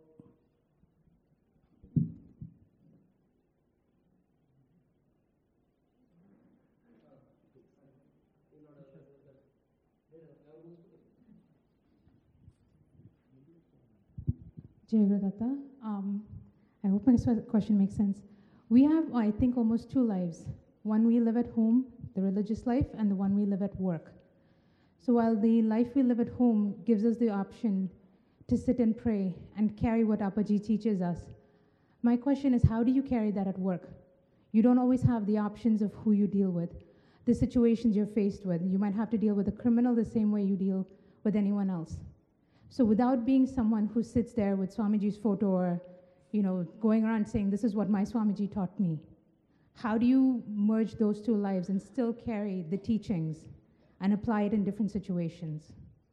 Jai Guru Datta. Um, I hope my swa- question makes sense. We have, I think, almost two lives. One we live at home, the religious life, and the one we live at work. So while the life we live at home gives us the option to sit and pray and carry what Appaji teaches us, my question is, how do you carry that at work? You don't always have the options of who you deal with, the situations you're faced with. You might have to deal with a criminal the same way you deal with anyone else. So without being someone who sits there with Swamiji's photo or, you know, going around saying, this is what my Swamiji taught me, how do you merge those two lives and still carry the teachings and apply it in different situations?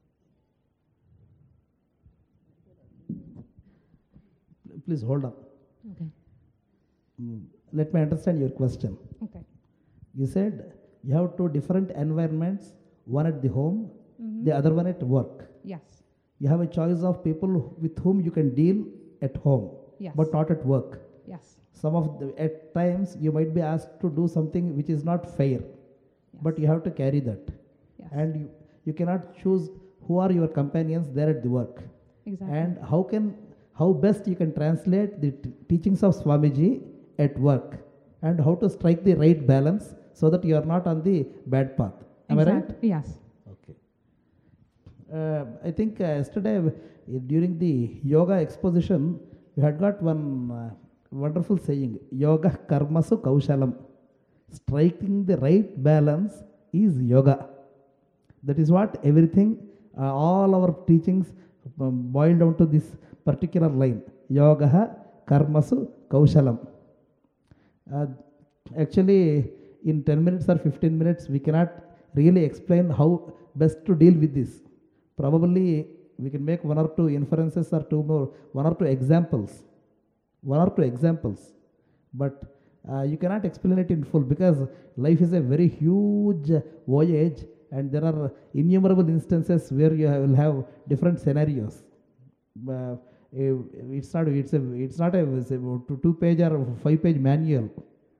Please hold on. Okay. Mm, Let me understand your question. Okay. You said you have two different environments, one at the home, Mhm. the other one at work. Yes. You have a choice of people with whom you can deal at home, Yes. but not at work. Yes. Some of the, at times you might be asked to do something which is not fair, but you have to carry that. Yes. And you, you cannot choose who are your companions there at the work. Exactly. And how can, how best you can translate the t- teachings of Swamiji at work, and how to strike the right balance so that you are not on the bad path. Am I right? Exactly. Yes. Okay. Uh, I think uh, yesterday uh, during the yoga exposition, we had got one uh, wonderful saying, yoga karmasu kaushalam. Striking the right balance is yoga. That is what everything, uh, all our teachings um, boil down to this particular line, yoga karmasu kaushalam. Uh, actually, in ten minutes or fifteen minutes, we cannot really explain how best to deal with this. Probably we can make one or two inferences or two more, one or two examples, one or two examples, but uh, you cannot explain it in full because life is a very huge voyage and there are innumerable instances where you have, will have different scenarios. Uh, it's not it's a it's not a, it's a two page or five page manual.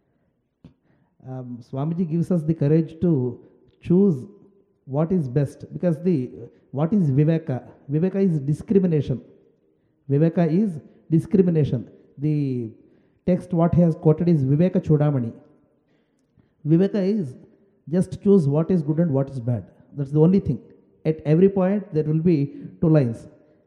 Um, Swamiji gives us the courage to choose what is best, because the what is Viveka? Viveka is discrimination. Viveka is discrimination. The text what he has quoted is Viveka Chudamani. Viveka is just choose what is good and what is bad. That's the only thing. At every point there will be two lines.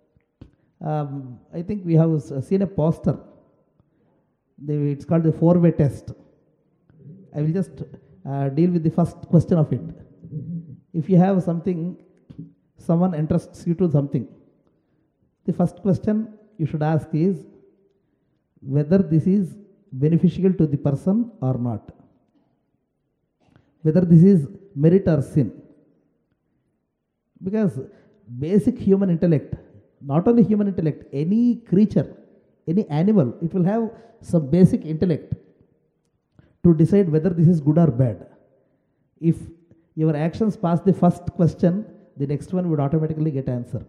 Um, I think we have seen a poster. The, it's called the four-way test. I will just uh, deal with the first question of it. If you have something, someone entrusts you to something, the first question you should ask is whether this is beneficial to the person or not. Whether this is merit or sin. Because basic human intellect, not only human intellect, any creature, any animal, it will have some basic intellect to decide whether this is good or bad. If your actions pass the first question, the next one would automatically get answered.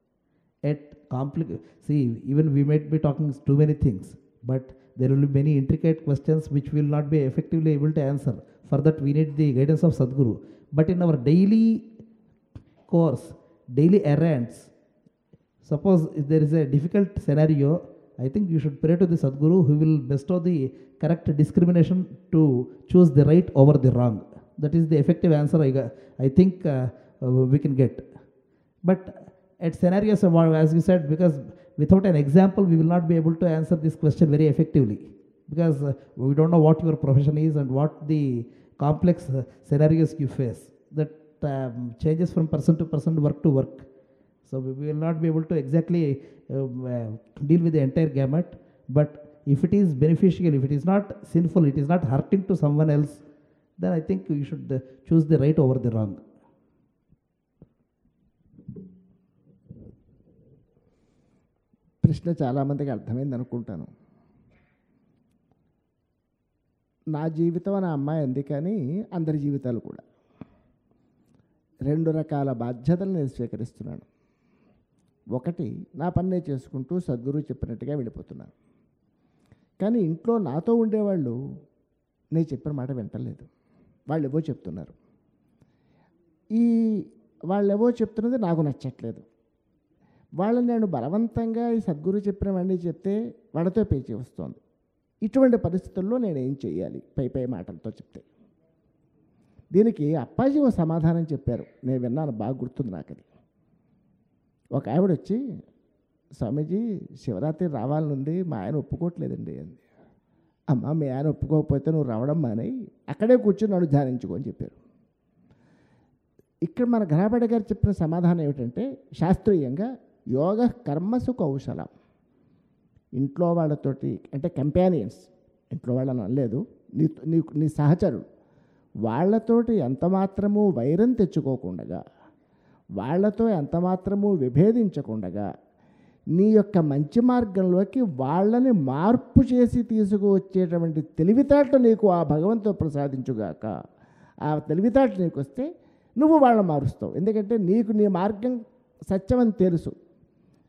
At compli- See, even we might be talking too many things, but there will be many intricate questions which will not be effectively able to answer. For that, we need the guidance of Sadguru. But in our daily course, daily errands, suppose if there is a difficult scenario, I think you should pray to the Sadguru who will bestow the correct discrimination to choose the right over the wrong. That is the effective answer I, got, I think uh, uh, we can get. But at scenarios, as you said, because without an example, we will not be able to answer this question very effectively. Because uh, we don't know what your profession is and what the complex uh, scenarios you face. That um, changes from person to person, work to work. So we will not be able to exactly um, uh, deal with the entire gamut. But if it is beneficial, if it is not sinful, it is not hurting to someone else, then I think you should uh, choose the right over the wrong. ప్రశ్న చాలామందికి అర్థమైంది అనుకుంటాను. నా జీవితం నా అమ్మాయి ఉంది, కానీ అందరి జీవితాలు కూడా రెండు రకాల బాధ్యతలు నేను స్వీకరిస్తున్నాను. ఒకటి, నా పని నేను చేసుకుంటూ సద్గురువు చెప్పినట్టుగా వెళ్ళిపోతున్నాను. కానీ ఇంట్లో నాతో ఉండేవాళ్ళు నేను చెప్పిన మాట వింటలేదు. వాళ్ళు ఏవో చెప్తున్నారు. ఈ వాళ్ళు ఏవో చెప్తున్నది నాకు నచ్చట్లేదు. వాళ్ళని నేను బలవంతంగా ఈ సద్గురువు చెప్పినవన్నీ చెప్తే వాళ్ళతో పేచి వస్తుంది. ఇటువంటి పరిస్థితుల్లో నేను ఏం చేయాలి? పై పై మాటలతో చెప్తే. దీనికి అప్పాజీ ఓ సమాధానం చెప్పారు. నేను విన్నాను, బాగా గుర్తుంది నాకు అది. ఒక ఆవిడ వచ్చి, స్వామీజీ శివరాత్రి రావాలనుంది, మా ఆయన ఒప్పుకోవట్లేదండి అంది. అమ్మ, మీ ఆయన ఒప్పుకోకపోతే నువ్వు రావడం మానేయి, అక్కడే కూర్చొని నన్ను ధ్యానించుకో అని చెప్పారు. ఇక్కడ మన ఘనాపేట గారు చెప్పిన సమాధానం ఏమిటంటే, శాస్త్రీయంగా యోగ కర్మసు కౌశలం. ఇంట్లో వాళ్ళతోటి, అంటే కంపానియన్స్, ఇంట్లో వాళ్ళని అనలేదు, నీ నీ నీ సహచరులు, వాళ్ళతోటి ఎంతమాత్రము వైరం తెచ్చుకోకుండా, వాళ్ళతో ఎంతమాత్రము విభేదించకుండా, నీ యొక్క మంచి మార్గంలోకి వాళ్ళని మార్పు చేసి తీసుకువచ్చేటువంటి తెలివితేటలు నీకు ఆ భగవంతుడు ప్రసాదించుగాక. ఆ తెలివితేటలు నీకు వస్తే నువ్వు వాళ్ళని మారుస్తావు. ఎందుకంటే నీకు నీ మార్గం సత్యమని తెలుసు.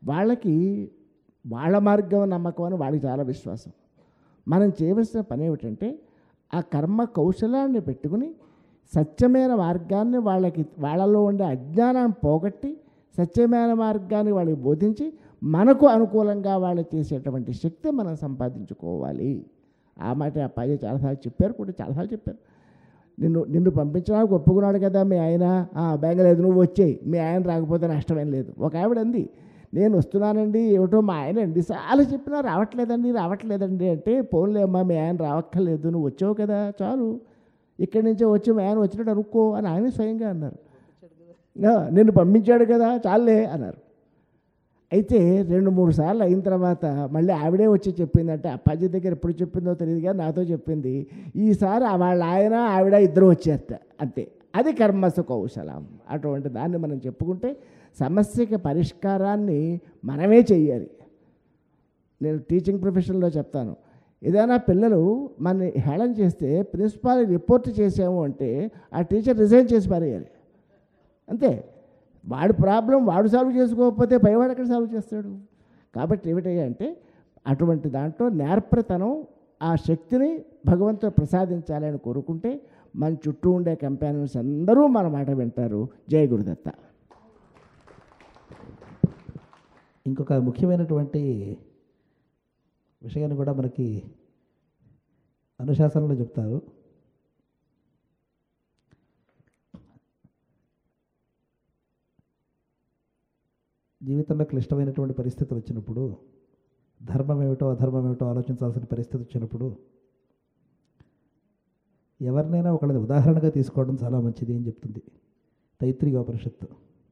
వాళ్ళకి వాళ్ళ మార్గం నమ్మకం అని వాళ్ళకి చాలా విశ్వాసం. మనం చేయవలసిన పని ఏమిటంటే ఆ కర్మ కౌశలాన్ని పెట్టుకుని సత్యమైన మార్గాన్ని వాళ్ళకి వాళ్ళలో ఉండే అజ్ఞానాన్ని పోగొట్టి సత్యమైన మార్గాన్ని వాళ్ళకి బోధించి మనకు అనుకూలంగా వాళ్ళు చేసేటువంటి శక్తి మనం సంపాదించుకోవాలి. ఆ మాట అప్పాజీ చాలాసార్లు చెప్పారు, కూడా చాలాసార్లు చెప్పారు. నిన్ను నిన్ను పంపించడానికి ఒప్పుకున్నాడు కదా మీ ఆయన, బెంగలేదు నువ్వు వచ్చేయి, మీ ఆయన రాకపోతే నష్టమేం లేదు. ఒక ఆవిడ అంది, నేను వస్తున్నానండి, ఏమిటో మా ఆయన ఎన్నిసార్లు చెప్పినా రావట్లేదండి రావట్లేదండి అంటే, పోన్లే అమ్మా మీ ఆయన రావక్కర్లేదు, నువ్వు వచ్చావు కదా చాలు, ఇక్కడి నుంచే వచ్చి మీ ఆయన వచ్చినట్టు అనుకో అని ఆయన స్వయంగా అన్నారు. నిన్ను పంపించాడు కదా చాలే అన్నారు. అయితే రెండు మూడు సార్లు అయిన తర్వాత మళ్ళీ ఆవిడే వచ్చి చెప్పిందంటే, అప్పాజీ దగ్గర ఎప్పుడు చెప్పిందో తెలియదు కానీ నాతో చెప్పింది, ఈసారి వాళ్ళ ఆయన ఆవిడ ఇద్దరు వచ్చారట అంతే. అది కర్మసు కౌశలం. అటువంటి దాన్ని మనం చెప్పుకుంటే సమస్యకి పరిష్కారాన్ని మనమే చెయ్యాలి. నేను టీచింగ్ ప్రొఫెషన్లో చెప్తాను, ఏదైనా పిల్లలు మన హేళన చేస్తే ప్రిన్సిపాల్ రిపోర్ట్ చేసాము అంటే ఆ టీచర్ రిజైన్ చేసి పారేయాలి అంతే. వాడి ప్రాబ్లం వాడు సాల్వ్ చేసుకోకపోతే పైవాడు ఎక్కడ సాల్వ్ చేస్తాడు? కాబట్టి ఏమిటయ్యా అంటే అటువంటి దాంట్లో నేర్పరితనం, ఆ శక్తిని భగవంతుడు ప్రసాదించాలని కోరుకుంటే మన చుట్టూ ఉండే కంపానియన్స్ అందరూ మన మాట వింటారు. జయ గురుదత్త. ఇంకొక ముఖ్యమైనటువంటి విషయాన్ని కూడా మనకి అనుశాసనంలో చెప్తారు. జీవితంలో క్లిష్టమైనటువంటి పరిస్థితి వచ్చినప్పుడు, ధర్మం ఏమిటో అధర్మం ఏమిటో ఆలోచించాల్సిన పరిస్థితి వచ్చినప్పుడు ఎవరినైనా ఒకళ్ళని ఉదాహరణగా తీసుకోవడం చాలా మంచిది అని చెప్తుంది తైత్రీయోపనిషత్తు.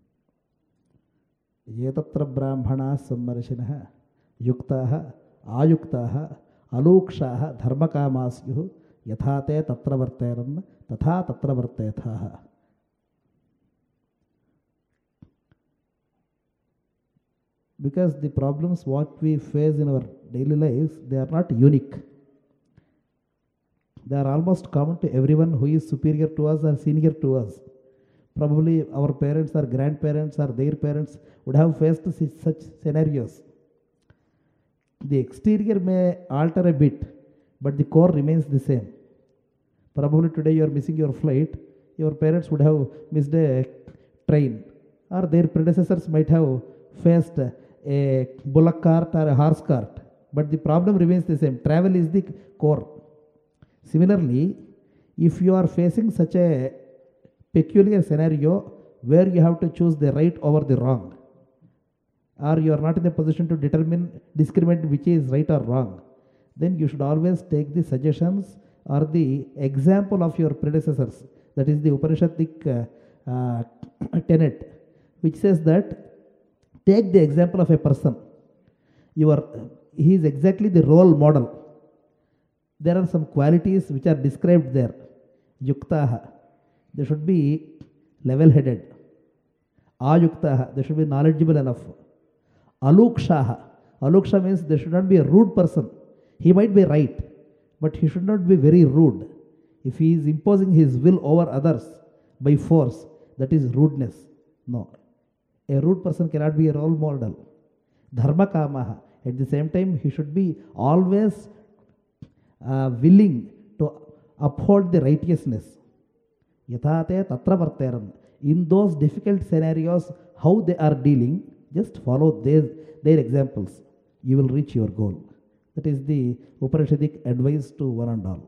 ఏతత్ర బ్రాహ్మణా సంవర్షిణ యుక్తా ఆయుక్తా అలూక్షా ధర్మకామాస్యు యథాతే తత్ర వర్తేరన్ తథా తత్ర వర్తేథా. Because the problems what we face in our daily lives, they are not unique. They are almost common to everyone who is superior to us or senior to us. Probably our parents or grandparents or their parents would have faced such scenarios. The exterior may alter a bit, but the core remains the same. Probably today you are missing your flight, your parents would have missed a train, or their predecessors might have faced a bullock cart or a horse cart, but the problem remains the same. Travel is the core. Similarly, if you are facing such a peculiar scenario where you have to choose the right over the wrong, or you are not in a position to determine, discriminate which is right or wrong, then you should always take the suggestions or the example of your predecessors. That is the Upanishadic uh, uh, tenet, which says that take the example of a person. You are, he is exactly the role model. There are some qualities which are described there. Yuktaha, they should be level-headed. Ayuktaha, they should be knowledgeable enough. Alukshaha, aluksha means they should not be a rude person. He might be right, but he should not be very rude. If he is imposing his will over others by force, that is rudeness. No. A rude person cannot be a role model. Dharma kamaha. At the same time, he should be always uh, willing to uphold the righteousness. Yathate tatra varteram. In those difficult scenarios, how they are dealing, just follow their, their examples. You will reach your goal. That is the Upanishadic advice to one and all.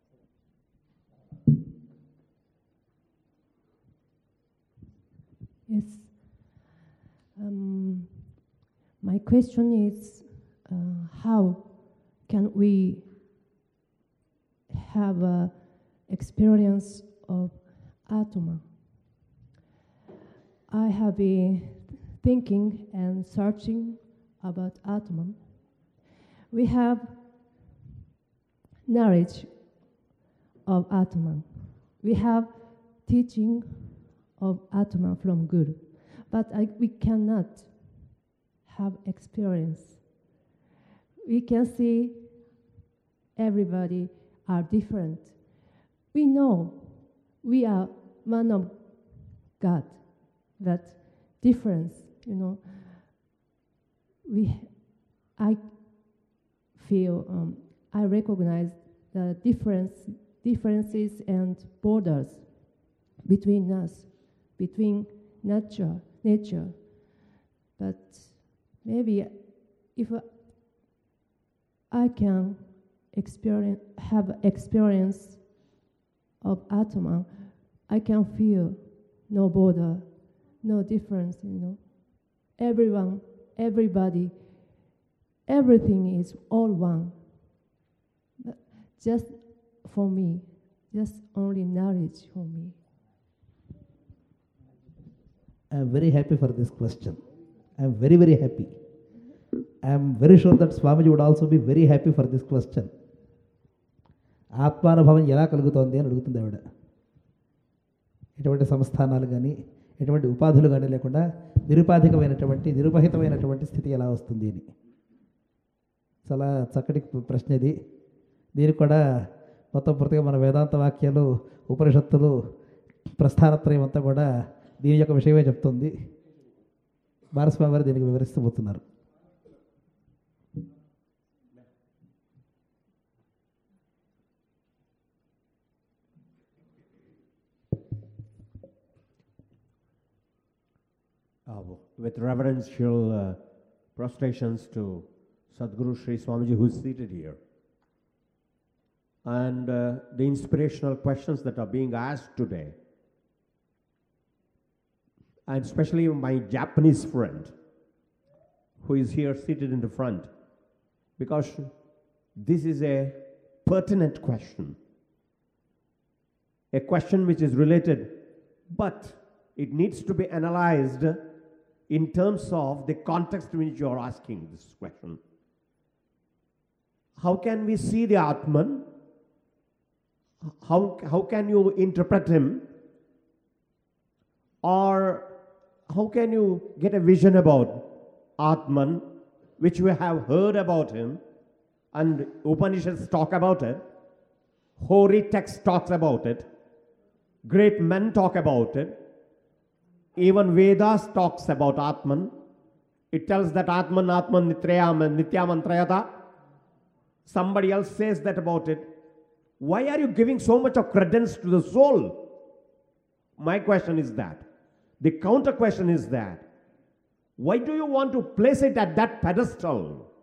Yes. Um, my question is, uh, how can we have an experience of Atma? I have been thinking and searching about Atma. We have knowledge of Atma. We have teaching of Atma from Guru. But I, we cannot have experience. We can see everybody are different. We know we are one of God, that difference, you know. we, I feel, um, I recognize the difference, differences and borders between us, between nature, nature. But maybe if I can experience, have experience of Atman, I can feel no border, no difference, you know. Everyone, everybody, everything is all one. But just for me, just only knowledge for me. I am very happy for this question. I am very, very happy. I am very sure that Swamiji would also be very happy for this question. ఆత్మానుభవం ఎలా కలుగుతోంది అని అడుగుతుంది ఆవిడ. ఎటువంటి సంస్థానాలు కానీ ఎటువంటి ఉపాధులు కానీ లేకుండా నిరుపాధికమైనటువంటి నిరుపహితమైనటువంటి స్థితి ఎలా వస్తుంది అని. చాలా చక్కటి ప్రశ్న ఇది. దీనికి కూడా మొత్తం పూర్తిగా మన వేదాంత వాక్యాలు, ఉపనిషత్తులు, ప్రస్థానత్రయం అంతా కూడా దీని యొక్క విషయమే చెప్తుంది. భారస్వామి వారు దీనికి వివరిస్తూ పోతున్నారు. Uh, with reverential uh, prostrations to Sadhguru Sri Swamiji, who is seated here, and uh, the inspirational questions that are being asked today, and especially my Japanese friend who is here seated in the front, because this is a pertinent question, a question which is related, but it needs to be analyzed in terms of the context in which you are asking this question. How can we see the Atman? How, how can you interpret him? Or how can you get a vision about Atman, which we have heard about him, and Upanishads talk about it, holy text talks about it, great men talk about it, even Vedas talks about Atman. It tells that Atman, Atman, Nitrayam, Nityamantrayata. Somebody else says that about it. Why are you giving so much of credence to the soul? My question is that. The counter question is that. Why do you want to place it at that pedestal?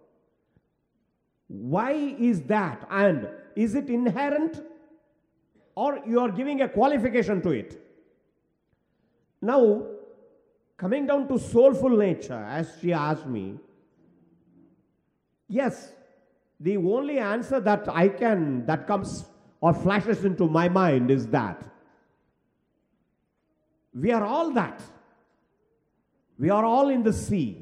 Why is that? And is it inherent? Or you are giving a qualification to it? Now, coming down to soulful nature, as she asked me, yes, the only answer that I can, that comes or flashes into my mind is that we are all that. We are all in the sea.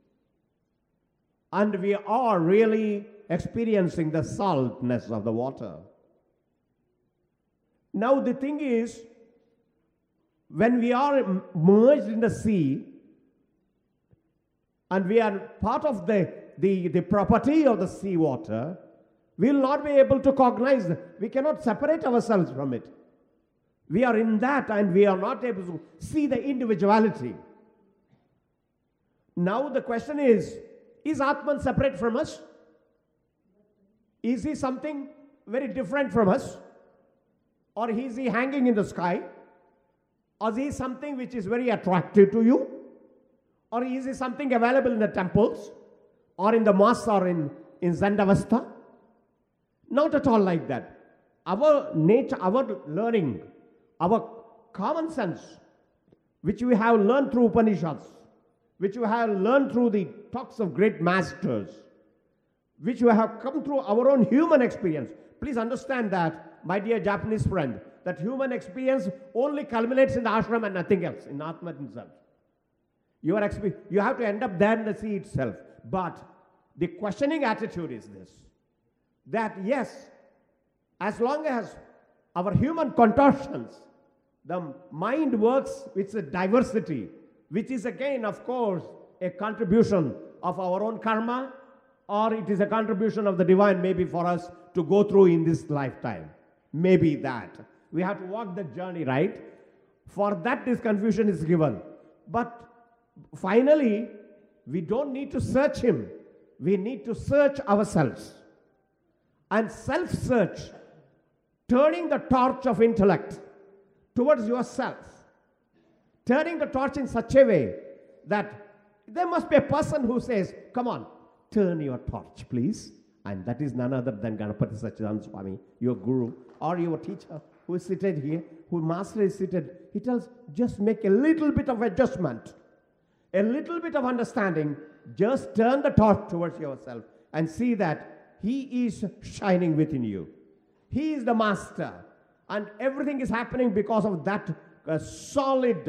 And we are really experiencing the saltness of the water. Now, the thing is, when we are merged in the sea and we are part of the, the, the property of the sea water, we will not be able to cognize, we cannot separate ourselves from it. We are in that and we are not able to see the individuality. Now the question is, is Atman separate from us? Is he something very different from us? Or is he hanging in the sky? Or is he something which is very attractive to you? Or is he something available in the temples? Or in the mosques or in, in Zendavastha? Not at all like that. Our nature, our learning, our common sense, which we have learned through Upanishads, which we have learned through the talks of great masters, which we have come through our own human experience. Please understand that, my dear Japanese friend, that human experience only culminates in the ashram and nothing else, in Atman himself. Your exp- you have to end up there in the sea itself. But the questioning attitude is this, that yes, as long as our human contortions, the mind works with a diversity, which is again, of course, a contribution of our own karma, or it is a contribution of the divine maybe for us to go through in this lifetime. Maybe that. We have to walk the journey, right? For that, this confusion is given. But finally, we don't need to search him. We need to search ourselves. And self-search, turning the torch of intellect towards yourself, turning the torch in such a way that there must be a person who says, come on, turn your torch, please. And that is none other than Ganapati Satchidananda Swami, your guru, or your teacher who is seated here, who master is seated. He tells, just make a little bit of adjustment, a little bit of understanding. Just turn the torch towards yourself and see that he is shining within you. He is the master. And everything is happening because of that uh, solid,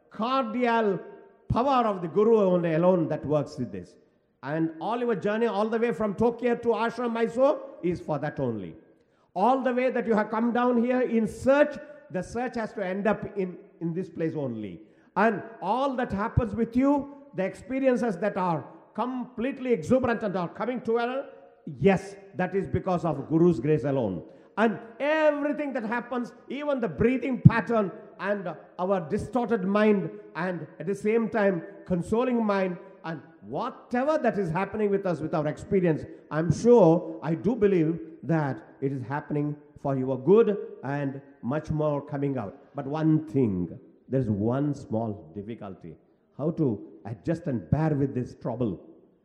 cordial power of the Guru only alone that works with this. And all your journey, all the way from Tokyo to Ashram, Mysore, is for that only. All the way that you have come down here in search, the search has to end up in, in this place only. And all that happens with you, the experiences that are completely exuberant and are coming together, yes, that is because of Guru's grace alone. And everything that happens, even the breathing pattern and our distorted mind, and at the same time consoling mind, and whatever that is happening with us, with our experience, I'm sure, I do believe that it is happening for your good and much more coming out. But one thing, there is one small difficulty. How to adjust and bear with this trouble.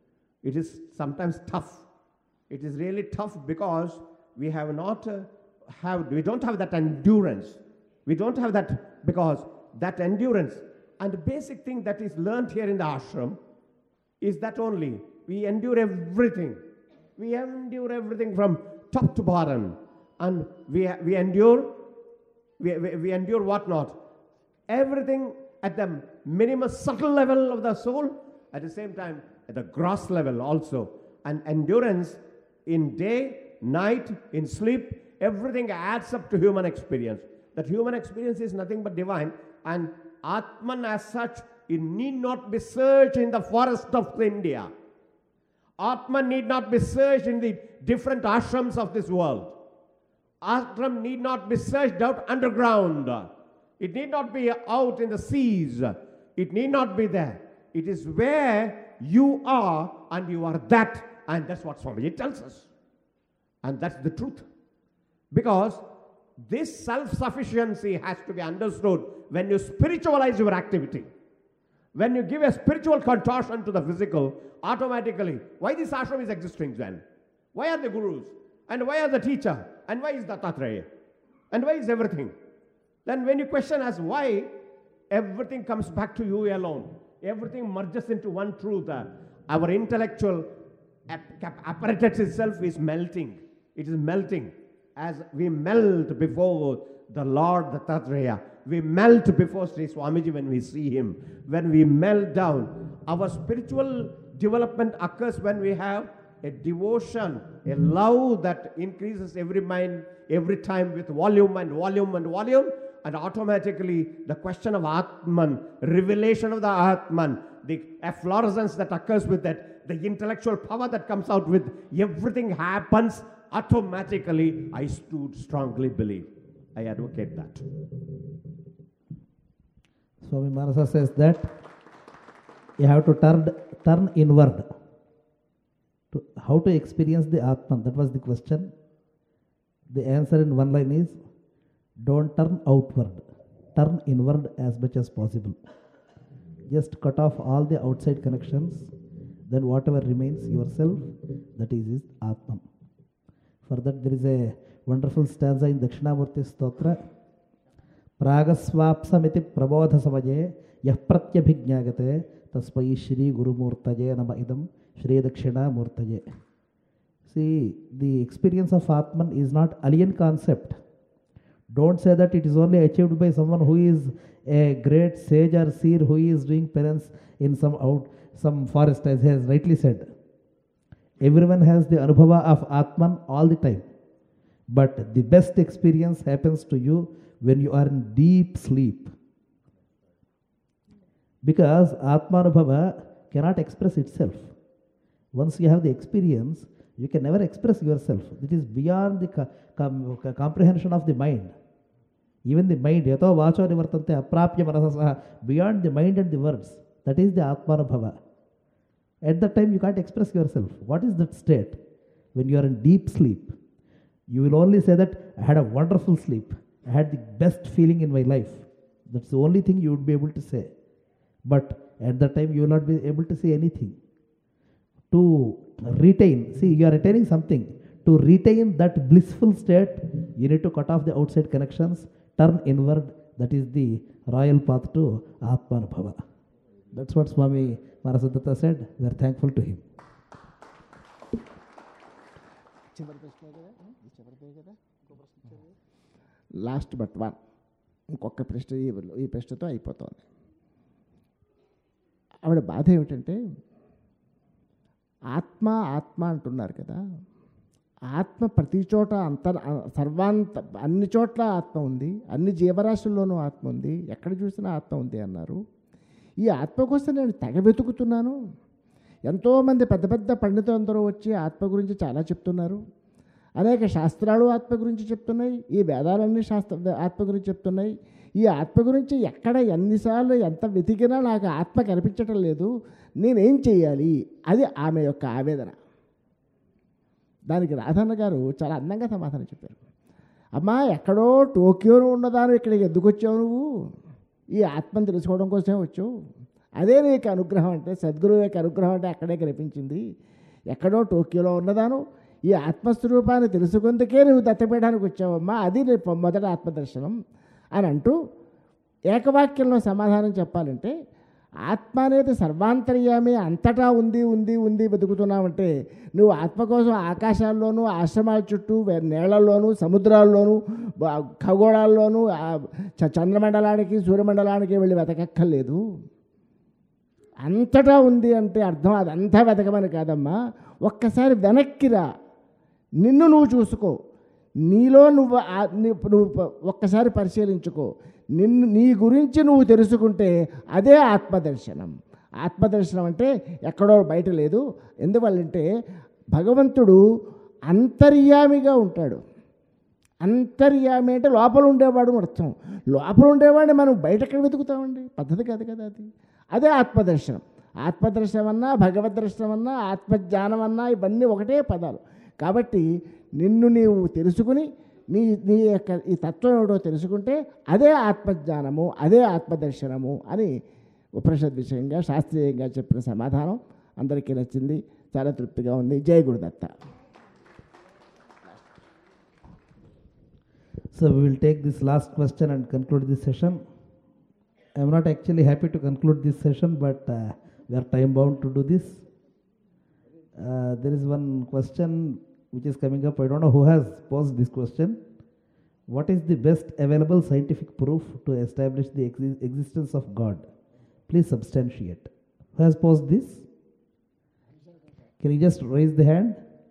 It is sometimes tough. It is really tough because we have not uh, have, we don't have that endurance. We don't have that because that endurance and the basic thing that is learned here in the ashram is that only we endure everything. We endure everything from top to bottom, and we we endure we, we, we endure what not. Everything at the minimum subtle level of the soul, at the same time at the gross level also. And endurance in day, night, in sleep, everything adds up to human experience. That human experience is nothing but divine, and Atman as such, it need not be searched in the forest of India. Atman need not be searched in the different ashrams of this world. Ashram need not be searched out underground. It need not be out in the seas. It need not be there. It is where you are, and you are that, and that's what Swamiji tells us. And that's the truth. Because this self-sufficiency has to be understood when you spiritualize your activity. When you give a spiritual contortion to the physical, automatically, why this ashram is existing then? Why are the gurus? And why are the teacher? And why is Dattatreya? And why is everything? Then when you question as why, everything comes back to you alone. Everything merges into one truth. Uh, our intellectual ap- apparatus itself is melting. It is melting. As we melt before the Lord Dattatreya, we melt before Sri Swamiji when we see him. When we melt down, our spiritual development occurs when we have a devotion, a love that increases every mind, every time with volume and volume and volume, and automatically the question of Atman, revelation of the Atman, the efflorescence that occurs with that, the intellectual power that comes out with everything happens automatically. I stood strongly believe. I advocate that. Swami Manasa says that you have to turn, turn inward. To how to experience the Atman? That was the question. The answer in one line is, don't turn outward. Turn inward as much as possible. Just cut off all the outside connections. Then whatever remains yourself, that is, is Atman. For that there is a wonderful stanza in Dakshinamurti Stotra. Pragasvapsamiti prabodha samaje yah pratyabhignagate taspai Shri Guru Murtaje nama idam Shri Dakshina Murtaje. See, the experience of Atman is not alien concept. Don't say that it is only achieved by someone who is a great sage or seer who is doing penance in some out some forest, as he has rightly said. Everyone has the anubhava of Atman all the time. But the best experience happens to you when you are in deep sleep. Because Atmanubhava cannot express itself. Once you have the experience, you can never express yourself. It is beyond the co- com- comprehension of the mind. Even the mind, yato vacho nivartante aprapya manasasaha, beyond the mind and the words. That is the Atmanubhava. At that time, you can't express yourself. What is that state? When you are in deep sleep, you will only say that I had a wonderful sleep. I had the best feeling in my life. That's the only thing you would be able to say. But at that time, you will not be able to say anything. To retain, see, you are retaining something. To retain that blissful state, you need to cut off the outside connections, turn inward. That is the royal path to Atmanubhava. That's what Swami Marasadatta said. We are thankful to him. Last but one ఇంకొక ప్రశ్న ఈ- ఈ ప్రశ్నతో అయిపోతుంది. ఆవిడ బాధ ఏమిటంటే ఆత్మ ఆత్మ అంటున్నారు కదా, ఆత్మ ప్రతి చోట అంతర్ సర్వాంత అన్ని చోట్ల ఆత్మ ఉంది, అన్ని జీవరాశుల్లోనూ ఆత్మ ఉంది, ఎక్కడ చూసినా ఆత్మ ఉంది అన్నారు. ఈ ఆత్మ కోసం నేను తెగ వెతుకుతున్నాను. ఎంతోమంది పెద్ద పెద్ద పండితులందరూ వచ్చి ఆత్మ గురించి చాలా చెప్తున్నారు. అనేక శాస్త్రాలు ఆత్మ గురించి చెప్తున్నాయి. ఈ వేదాలన్నీ శాస్త్ర ఆత్మ గురించి చెప్తున్నాయి. ఈ ఆత్మ గురించి ఎక్కడ ఎన్నిసార్లు ఎంత వెతికినా నాకు ఆత్మ కనిపించటం లేదు. నేనేం చేయాలి? అది ఆమె యొక్క ఆవేదన. దానికి రాధన్న గారు చాలా అందంగా సమాధానం చెప్పారు. అమ్మా, ఎక్కడో టోక్యోలో ఉన్నదాను ఇక్కడికి ఎందుకు వచ్చావు? నువ్వు ఈ ఆత్మను తెలుసుకోవడం కోసమే వచ్చావు. అదే నీకు అనుగ్రహం అంటే, సద్గురువు యొక్క అనుగ్రహం అంటే అక్కడే కనిపించింది. ఎక్కడో టోక్యోలో ఉన్నదాను ఈ ఆత్మస్వరూపాన్ని తెలుసుకుందుకే నువ్వు దత్తపీఠానికి వచ్చావమ్మా, అది నీ మొదటి ఆత్మదర్శనం అని అంటూ ఏకవాక్యంలో సమాధానం చెప్పాలంటే, ఆత్మ అనేది సర్వాంతర్యామి, అంతటా ఉంది ఉంది ఉంది వెతుకుతున్నావంటే నువ్వు ఆత్మ కోసం ఆకాశాల్లోనూ, ఆశ్రమాల చుట్టూ, నేళ్లలోనూ, సముద్రాల్లోనూ, బ- ఖగోళాల్లోనూ, ఆ చ- చంద్రమండలానికి సూర్యమండలానికి వెళ్ళి వెతకక్కర్లేదు. అంతటా ఉంది అంటే అర్థం అదంతా వెతకమని కాదమ్మా. ఒక్కసారి వెనక్కిరా, నిన్ను నువ్వు చూసుకో, నీలో నువ్వు ఆ- నీ- నువ్వు ప- ఒక్కసారి పరిశీలించుకో. నిన్ను నీ గురించి నువ్వు తెలుసుకుంటే అదే ఆత్మదర్శనం. ఆత్మదర్శనం అంటే ఎక్కడో బయట లేదు. ఎందువల్లంటే భగవంతుడు అంతర్యామిగా ఉంటాడు. అంతర్యామి అంటే లోపల ఉండేవాడు అని అర్థం. లోపల ఉండేవాడిని మనం బయట ఎక్కడ వెతుకుతామండి? పద్ధతి కాదు కదా అది. అదే ఆత్మదర్శనం. ఆత్మదర్శనం అన్నా, భగవద్దర్శనం అన్నా, ఆత్మజ్ఞానం అన్నా ఇవన్నీ ఒకటే పదాలు. కాబట్టి నిన్ను నీవు తెలుసుకుని నీ నీ యొక్క ఈ తత్వం ఏమిటో తెలుసుకుంటే అదే ఆత్మజ్ఞానము, అదే ఆత్మదర్శనము అని ఉపనిషద్ విషయంగా శాస్త్రీయంగా చెప్పిన సమాధానం అందరికీ నచ్చింది. చాలా తృప్తిగా ఉంది. జై Gurudatta. So we will take this last question and conclude this session. I am not actually happy to conclude this session, but uh, we are time bound to do this. Uh, there is one question which is coming up. I don't know who has posed this question. What is the best available scientific proof to establish the exi- existence of God? Please substantiate. Who has posed this? Can you just raise the hand?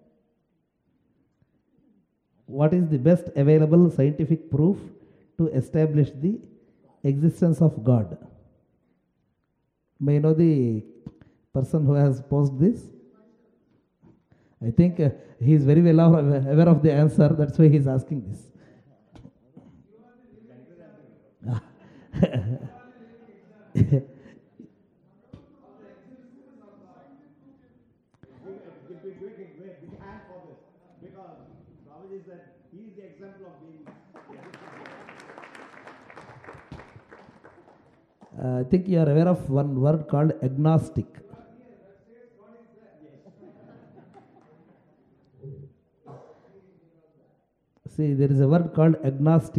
What is the best available scientific proof to establish the existence of God? May I know the person who has posed this? I think uh, he is very well aware of the answer. That's why he is asking this. Uh, I think you are aware of one word called agnostic. See, there is a word called agnostic.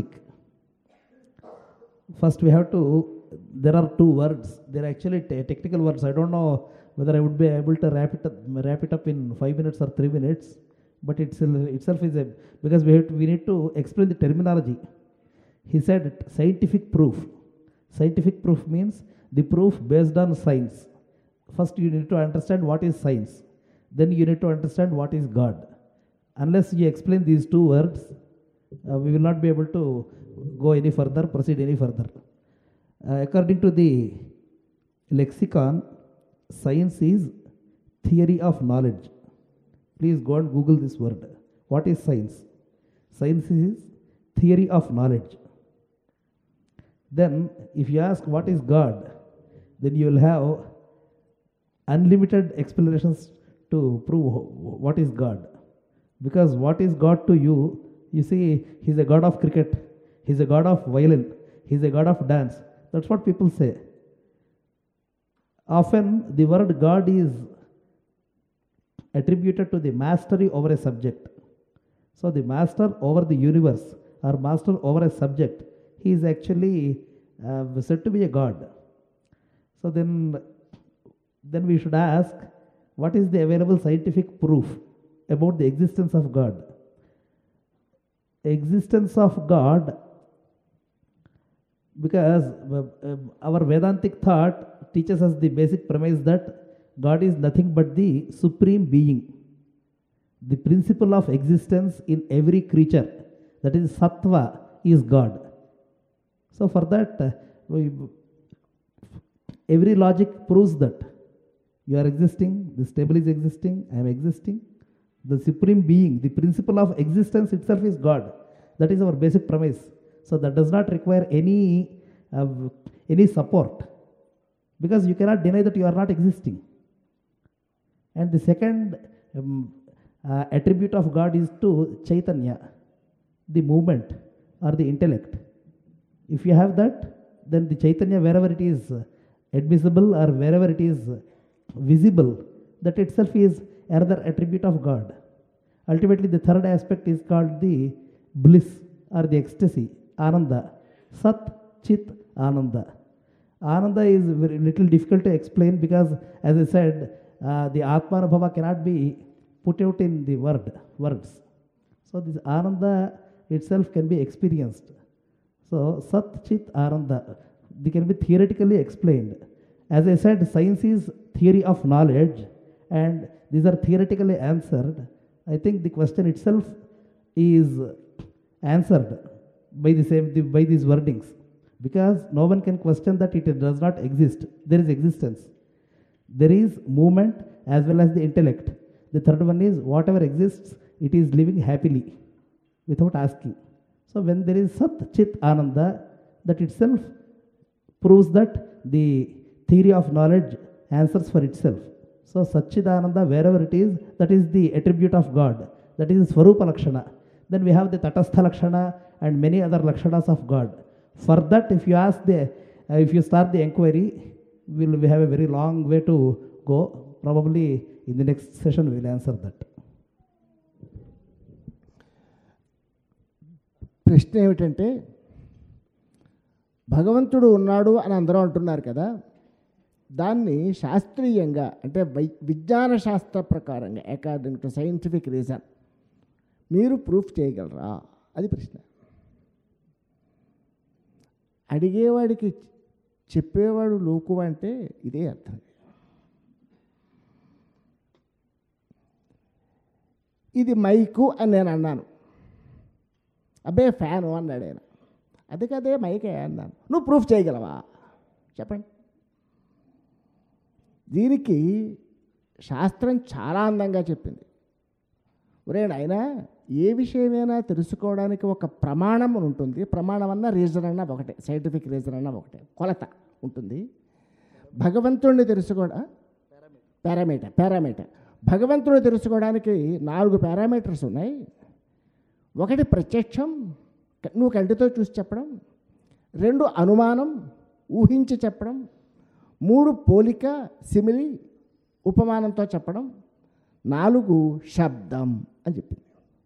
First, we have to, there are two words. They are actually te- technical words. I don't know whether I would be able to wrap it up, wrap it up in five minutes or three minutes, but itself, itself is a, because we, have to, we need to explain the terminology. He said scientific proof. Scientific proof means the proof based on science. First, you need to understand what is science. Then you need to understand what is God. Unless you explain these two words, uh, we will not be able to go any further, proceed any further. Uh, according to the lexicon, science is theory of knowledge. Please go and Google this word. What is science? Science is theory of knowledge. Then, if you ask what is God, then you will have unlimited explanations to prove wh- what is God. Because what is God to you, you see, He's a God of cricket, He's a God of violin, He's a God of dance. That's what people say. Often the word God is attributed to the mastery over a subject. So the master over the universe or master over a subject, he is actually uh, said to be a God. So then, then we should ask, what is the available scientific proof about the existence of God? Existence of God, because uh, uh, our Vedantic thought teaches us the basic premise that God is nothing but the supreme being, the principle of existence in every creature, that is Sattva, is God. So for that, uh, we, every logic proves that you are existing, this table is existing, I am existing. The supreme being, the principle of existence itself is God. That is our basic premise. So that does not require any, uh, any support, because you cannot deny that you are not existing. And the second um, uh, attribute of God is to Chaitanya, the movement or the intellect. If you have that, then the Chaitanya, wherever it is admissible or wherever it is visible, that itself is another attribute of God. Ultimately, the third aspect is called the bliss or the ecstasy, Ananda. Sat, Chit, Ananda. Ananda is very little difficult to explain because, as I said, uh, the Atmanubhava cannot be put out in the word words. So this Ananda itself can be experienced. So Sat, Chit, Ananda, they can be theoretically explained. As I said, science is theory of knowledge, and these are theoretically answered. I think the question itself is answered by the same by these wordings, because no one can question that it does not exist. There is existence. There is movement as well as the intellect. The third one is whatever exists, it is living happily without asking. So when there is Sat, Chit, Ananda, that itself proves that the theory of knowledge answers for itself. So Satchidananda, wherever it is, that is the attribute of God. That is Swarupa Lakshana. Then we have the Tatastha Lakshana and many other Lakshanas of God. For that, if you ask the, uh, if you start the inquiry, we'll, we have a very long way to go. Probably in the next session we will answer that. ప్రశ్న ఏమిటంటే, భగవంతుడు ఉన్నాడు అని అందరూ అంటున్నారు కదా, దాన్ని శాస్త్రీయంగా అంటే వై విజ్ఞాన శాస్త్ర ప్రకారంగా అకార్డింగ్ టు సైంటిఫిక్ రీజన్ మీరు ప్రూఫ్ చేయగలరా? అది ప్రశ్న. అడిగేవాడికి చెప్పేవాడు లోకు అంటే ఇదే అర్థం. ఇది మైకు అని నేను అన్నాను, అబ్బే ఫ్యాను అన్నాడు ఆయన. అది కదే మైకే అన్నాను. నువ్వు ప్రూఫ్ చేయగలవా చెప్పండి. దీనికి శాస్త్రం చాలా అందంగా చెప్పింది. ఒరే నాయనా, ఏ విషయమైనా తెలుసుకోవడానికి ఒక ప్రమాణం ఉంటుంది. ప్రమాణం అన్న రీజన్ అన్న ఒకటే, సైంటిఫిక్ రీజన్ అన్న ఒకటే, కొలత ఉంటుంది. భగవంతుడిని తెలుసుకోవడం పారామీటర్ పారామీటర్ భగవంతుడిని తెలుసుకోవడానికి నాలుగు పారామీటర్స్ ఉన్నాయి. ఒకటి ప్రత్యక్షం, నువ్వు కంటితో చూసి చెప్పడం. రెండు అనుమానం, ఊహించి చెప్పడం. మూడు పోలిక, సిమిలి, ఉపమానంతో చెప్పడం. నాలుగు శబ్దం అని చెప్పింది.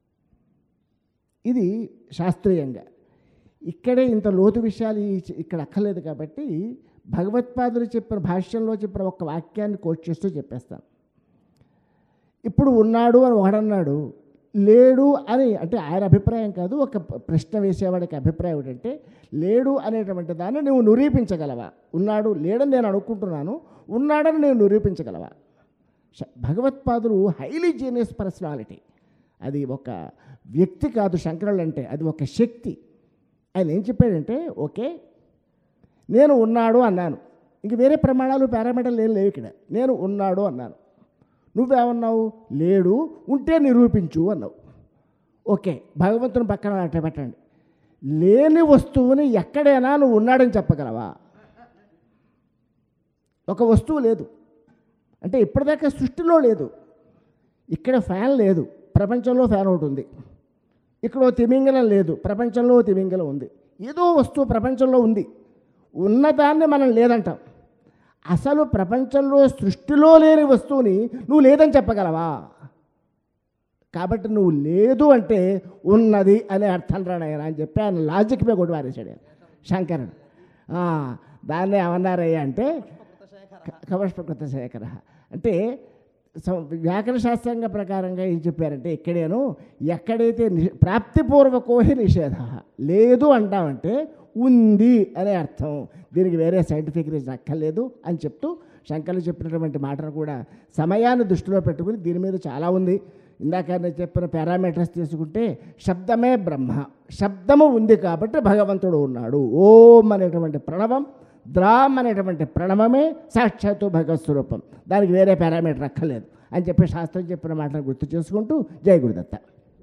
ఇది శాస్త్రీయంగా. ఇక్కడే ఇంత లోతు విషయాలు ఇక్కడ అక్కర్లేదు కాబట్టి భగవత్పాదులు చెప్పిన భాష్యంలో చెప్పిన ఒక వాక్యాన్ని కోట్ చేస్తూ చెప్పేస్తాను. ఇప్పుడు ఉన్నాడు అని ఒకడన్నాడు, లేడు అని అంటే ఆయన అభిప్రాయం కాదు, ఒక ప్రశ్న వేసేవాడికి అభిప్రాయం ఏంటంటే, లేడు అనేటువంటి దాన్ని నువ్వు నిరూపించగలవా? ఉన్నాడు లేడని నేను అనుకుంటున్నాను, ఉన్నాడని నేను నిరూపించగలవా? భగవత్పాదులు హైలీ జీనియస్ పర్సనాలిటీ. అది ఒక వ్యక్తి కాదు శంకరులు అంటే, అది ఒక శక్తి. ఆయన ఏం చెప్పాడంటే, ఓకే నేను ఉన్నాడు అన్నాను, ఇంక వేరే ప్రమాణాలు పారామీటర్లు ఏం లేవు ఇక్కడ. నేను ఉన్నాడు అన్నాను, నువ్వేమన్నావు? లేడు, ఉంటే నిరూపించు అన్నావు. ఓకే, భగవంతుని పక్కన అట్ట పెట్టండి. లేని వస్తువుని ఎక్కడైనా నువ్వు ఉన్నాడని చెప్పగలవా? ఒక వస్తువు లేదు, అంటే ఇప్పటిదాకా సృష్టిలో లేదు. ఇక్కడ ఫ్యాన్ లేదు, ప్రపంచంలో ఫ్యాన్ ఒకటి ఉంది. ఇక్కడ తిమింగలం లేదు, ప్రపంచంలో తిమింగలం ఉంది. ఏదో వస్తువు ప్రపంచంలో ఉంది, ఉన్నదాన్ని మనం లేదంటాం. అసలు ప్రపంచంలో సృష్టిలో లేని వస్తువుని నువ్వు లేదని చెప్పగలవా? కాబట్టి నువ్వు లేదు అంటే ఉన్నది అనే అర్థం రానాయన అని చెప్పి ఆయన లాజిక్ మీద కొట్టి వారేశాడు శంకరుడు. దాన్ని ఏమన్నారయ్యా అంటే కవష్పకృత శేఖర అంటే వ్యాకరణ శాస్త్రంగా ప్రకారంగా ఏం చెప్పారంటే ఇక్కడేను ఎక్కడైతే ని ప్రాప్తిపూర్వకోహి నిషేధ లేదు అంటామంటే ఉంది అనే అర్థం. దీనికి వేరే సైంటిఫిక్ రీజన్ అక్కర్లేదు అని చెప్తూ శంకర్లు చెప్పినటువంటి మాటను కూడా సమయాన్ని దృష్టిలో పెట్టుకుని దీని మీద చాలా ఉంది. ఇందాక నేను చెప్పిన పారామీటర్స్ తీసుకుంటే శబ్దమే బ్రహ్మ, శబ్దము ఉంది కాబట్టి భగవంతుడు ఉన్నాడు. ఓం అనేటువంటి ప్రణవం, ద్రామ్ అనేటువంటి ప్రణవమే సాక్షాత్తు భగవత్ స్వరూపం, దానికి వేరే పారామీటర్ అక్కర్లేదు అని చెప్పి శాస్త్రం చెప్పిన మాటను గుర్తు చేసుకుంటూ జై Gurudatta.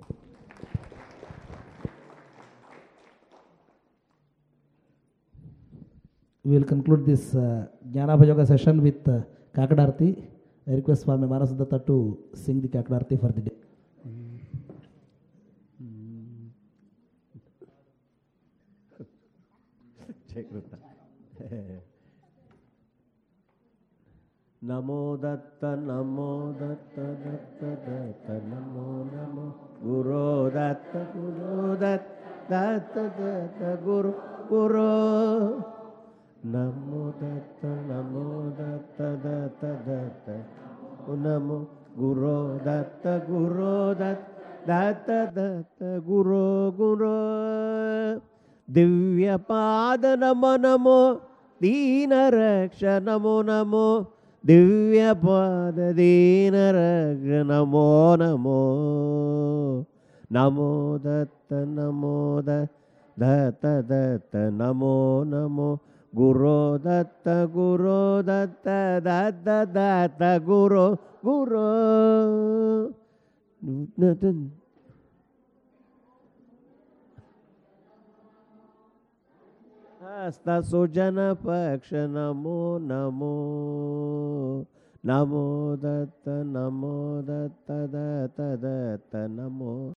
We will conclude this uh, Jnanabhayoga session with uh, Kakadarti. I request Swami Manasadatta to sing the Kakadarti for the day. Namo datta, namo datta, datta, datta, namo, namo, guru datta, guru datta, datta, datta, guru, guru. Namo datta, namo datta, datta, datta, namo, guru datta, guru datta, datta, datta, guru, guru. Divya pada namo, namo, dina raksha namo, namo. Divya pada dina raksha namo, namo. Namo datta, namo datta, datta, datta, namo, namo. Guru datta, guru datta, datta, datta, guru, guru. Hasta sujana paksha namo, namo. Namo datta, namo datta, datta, datta, namo.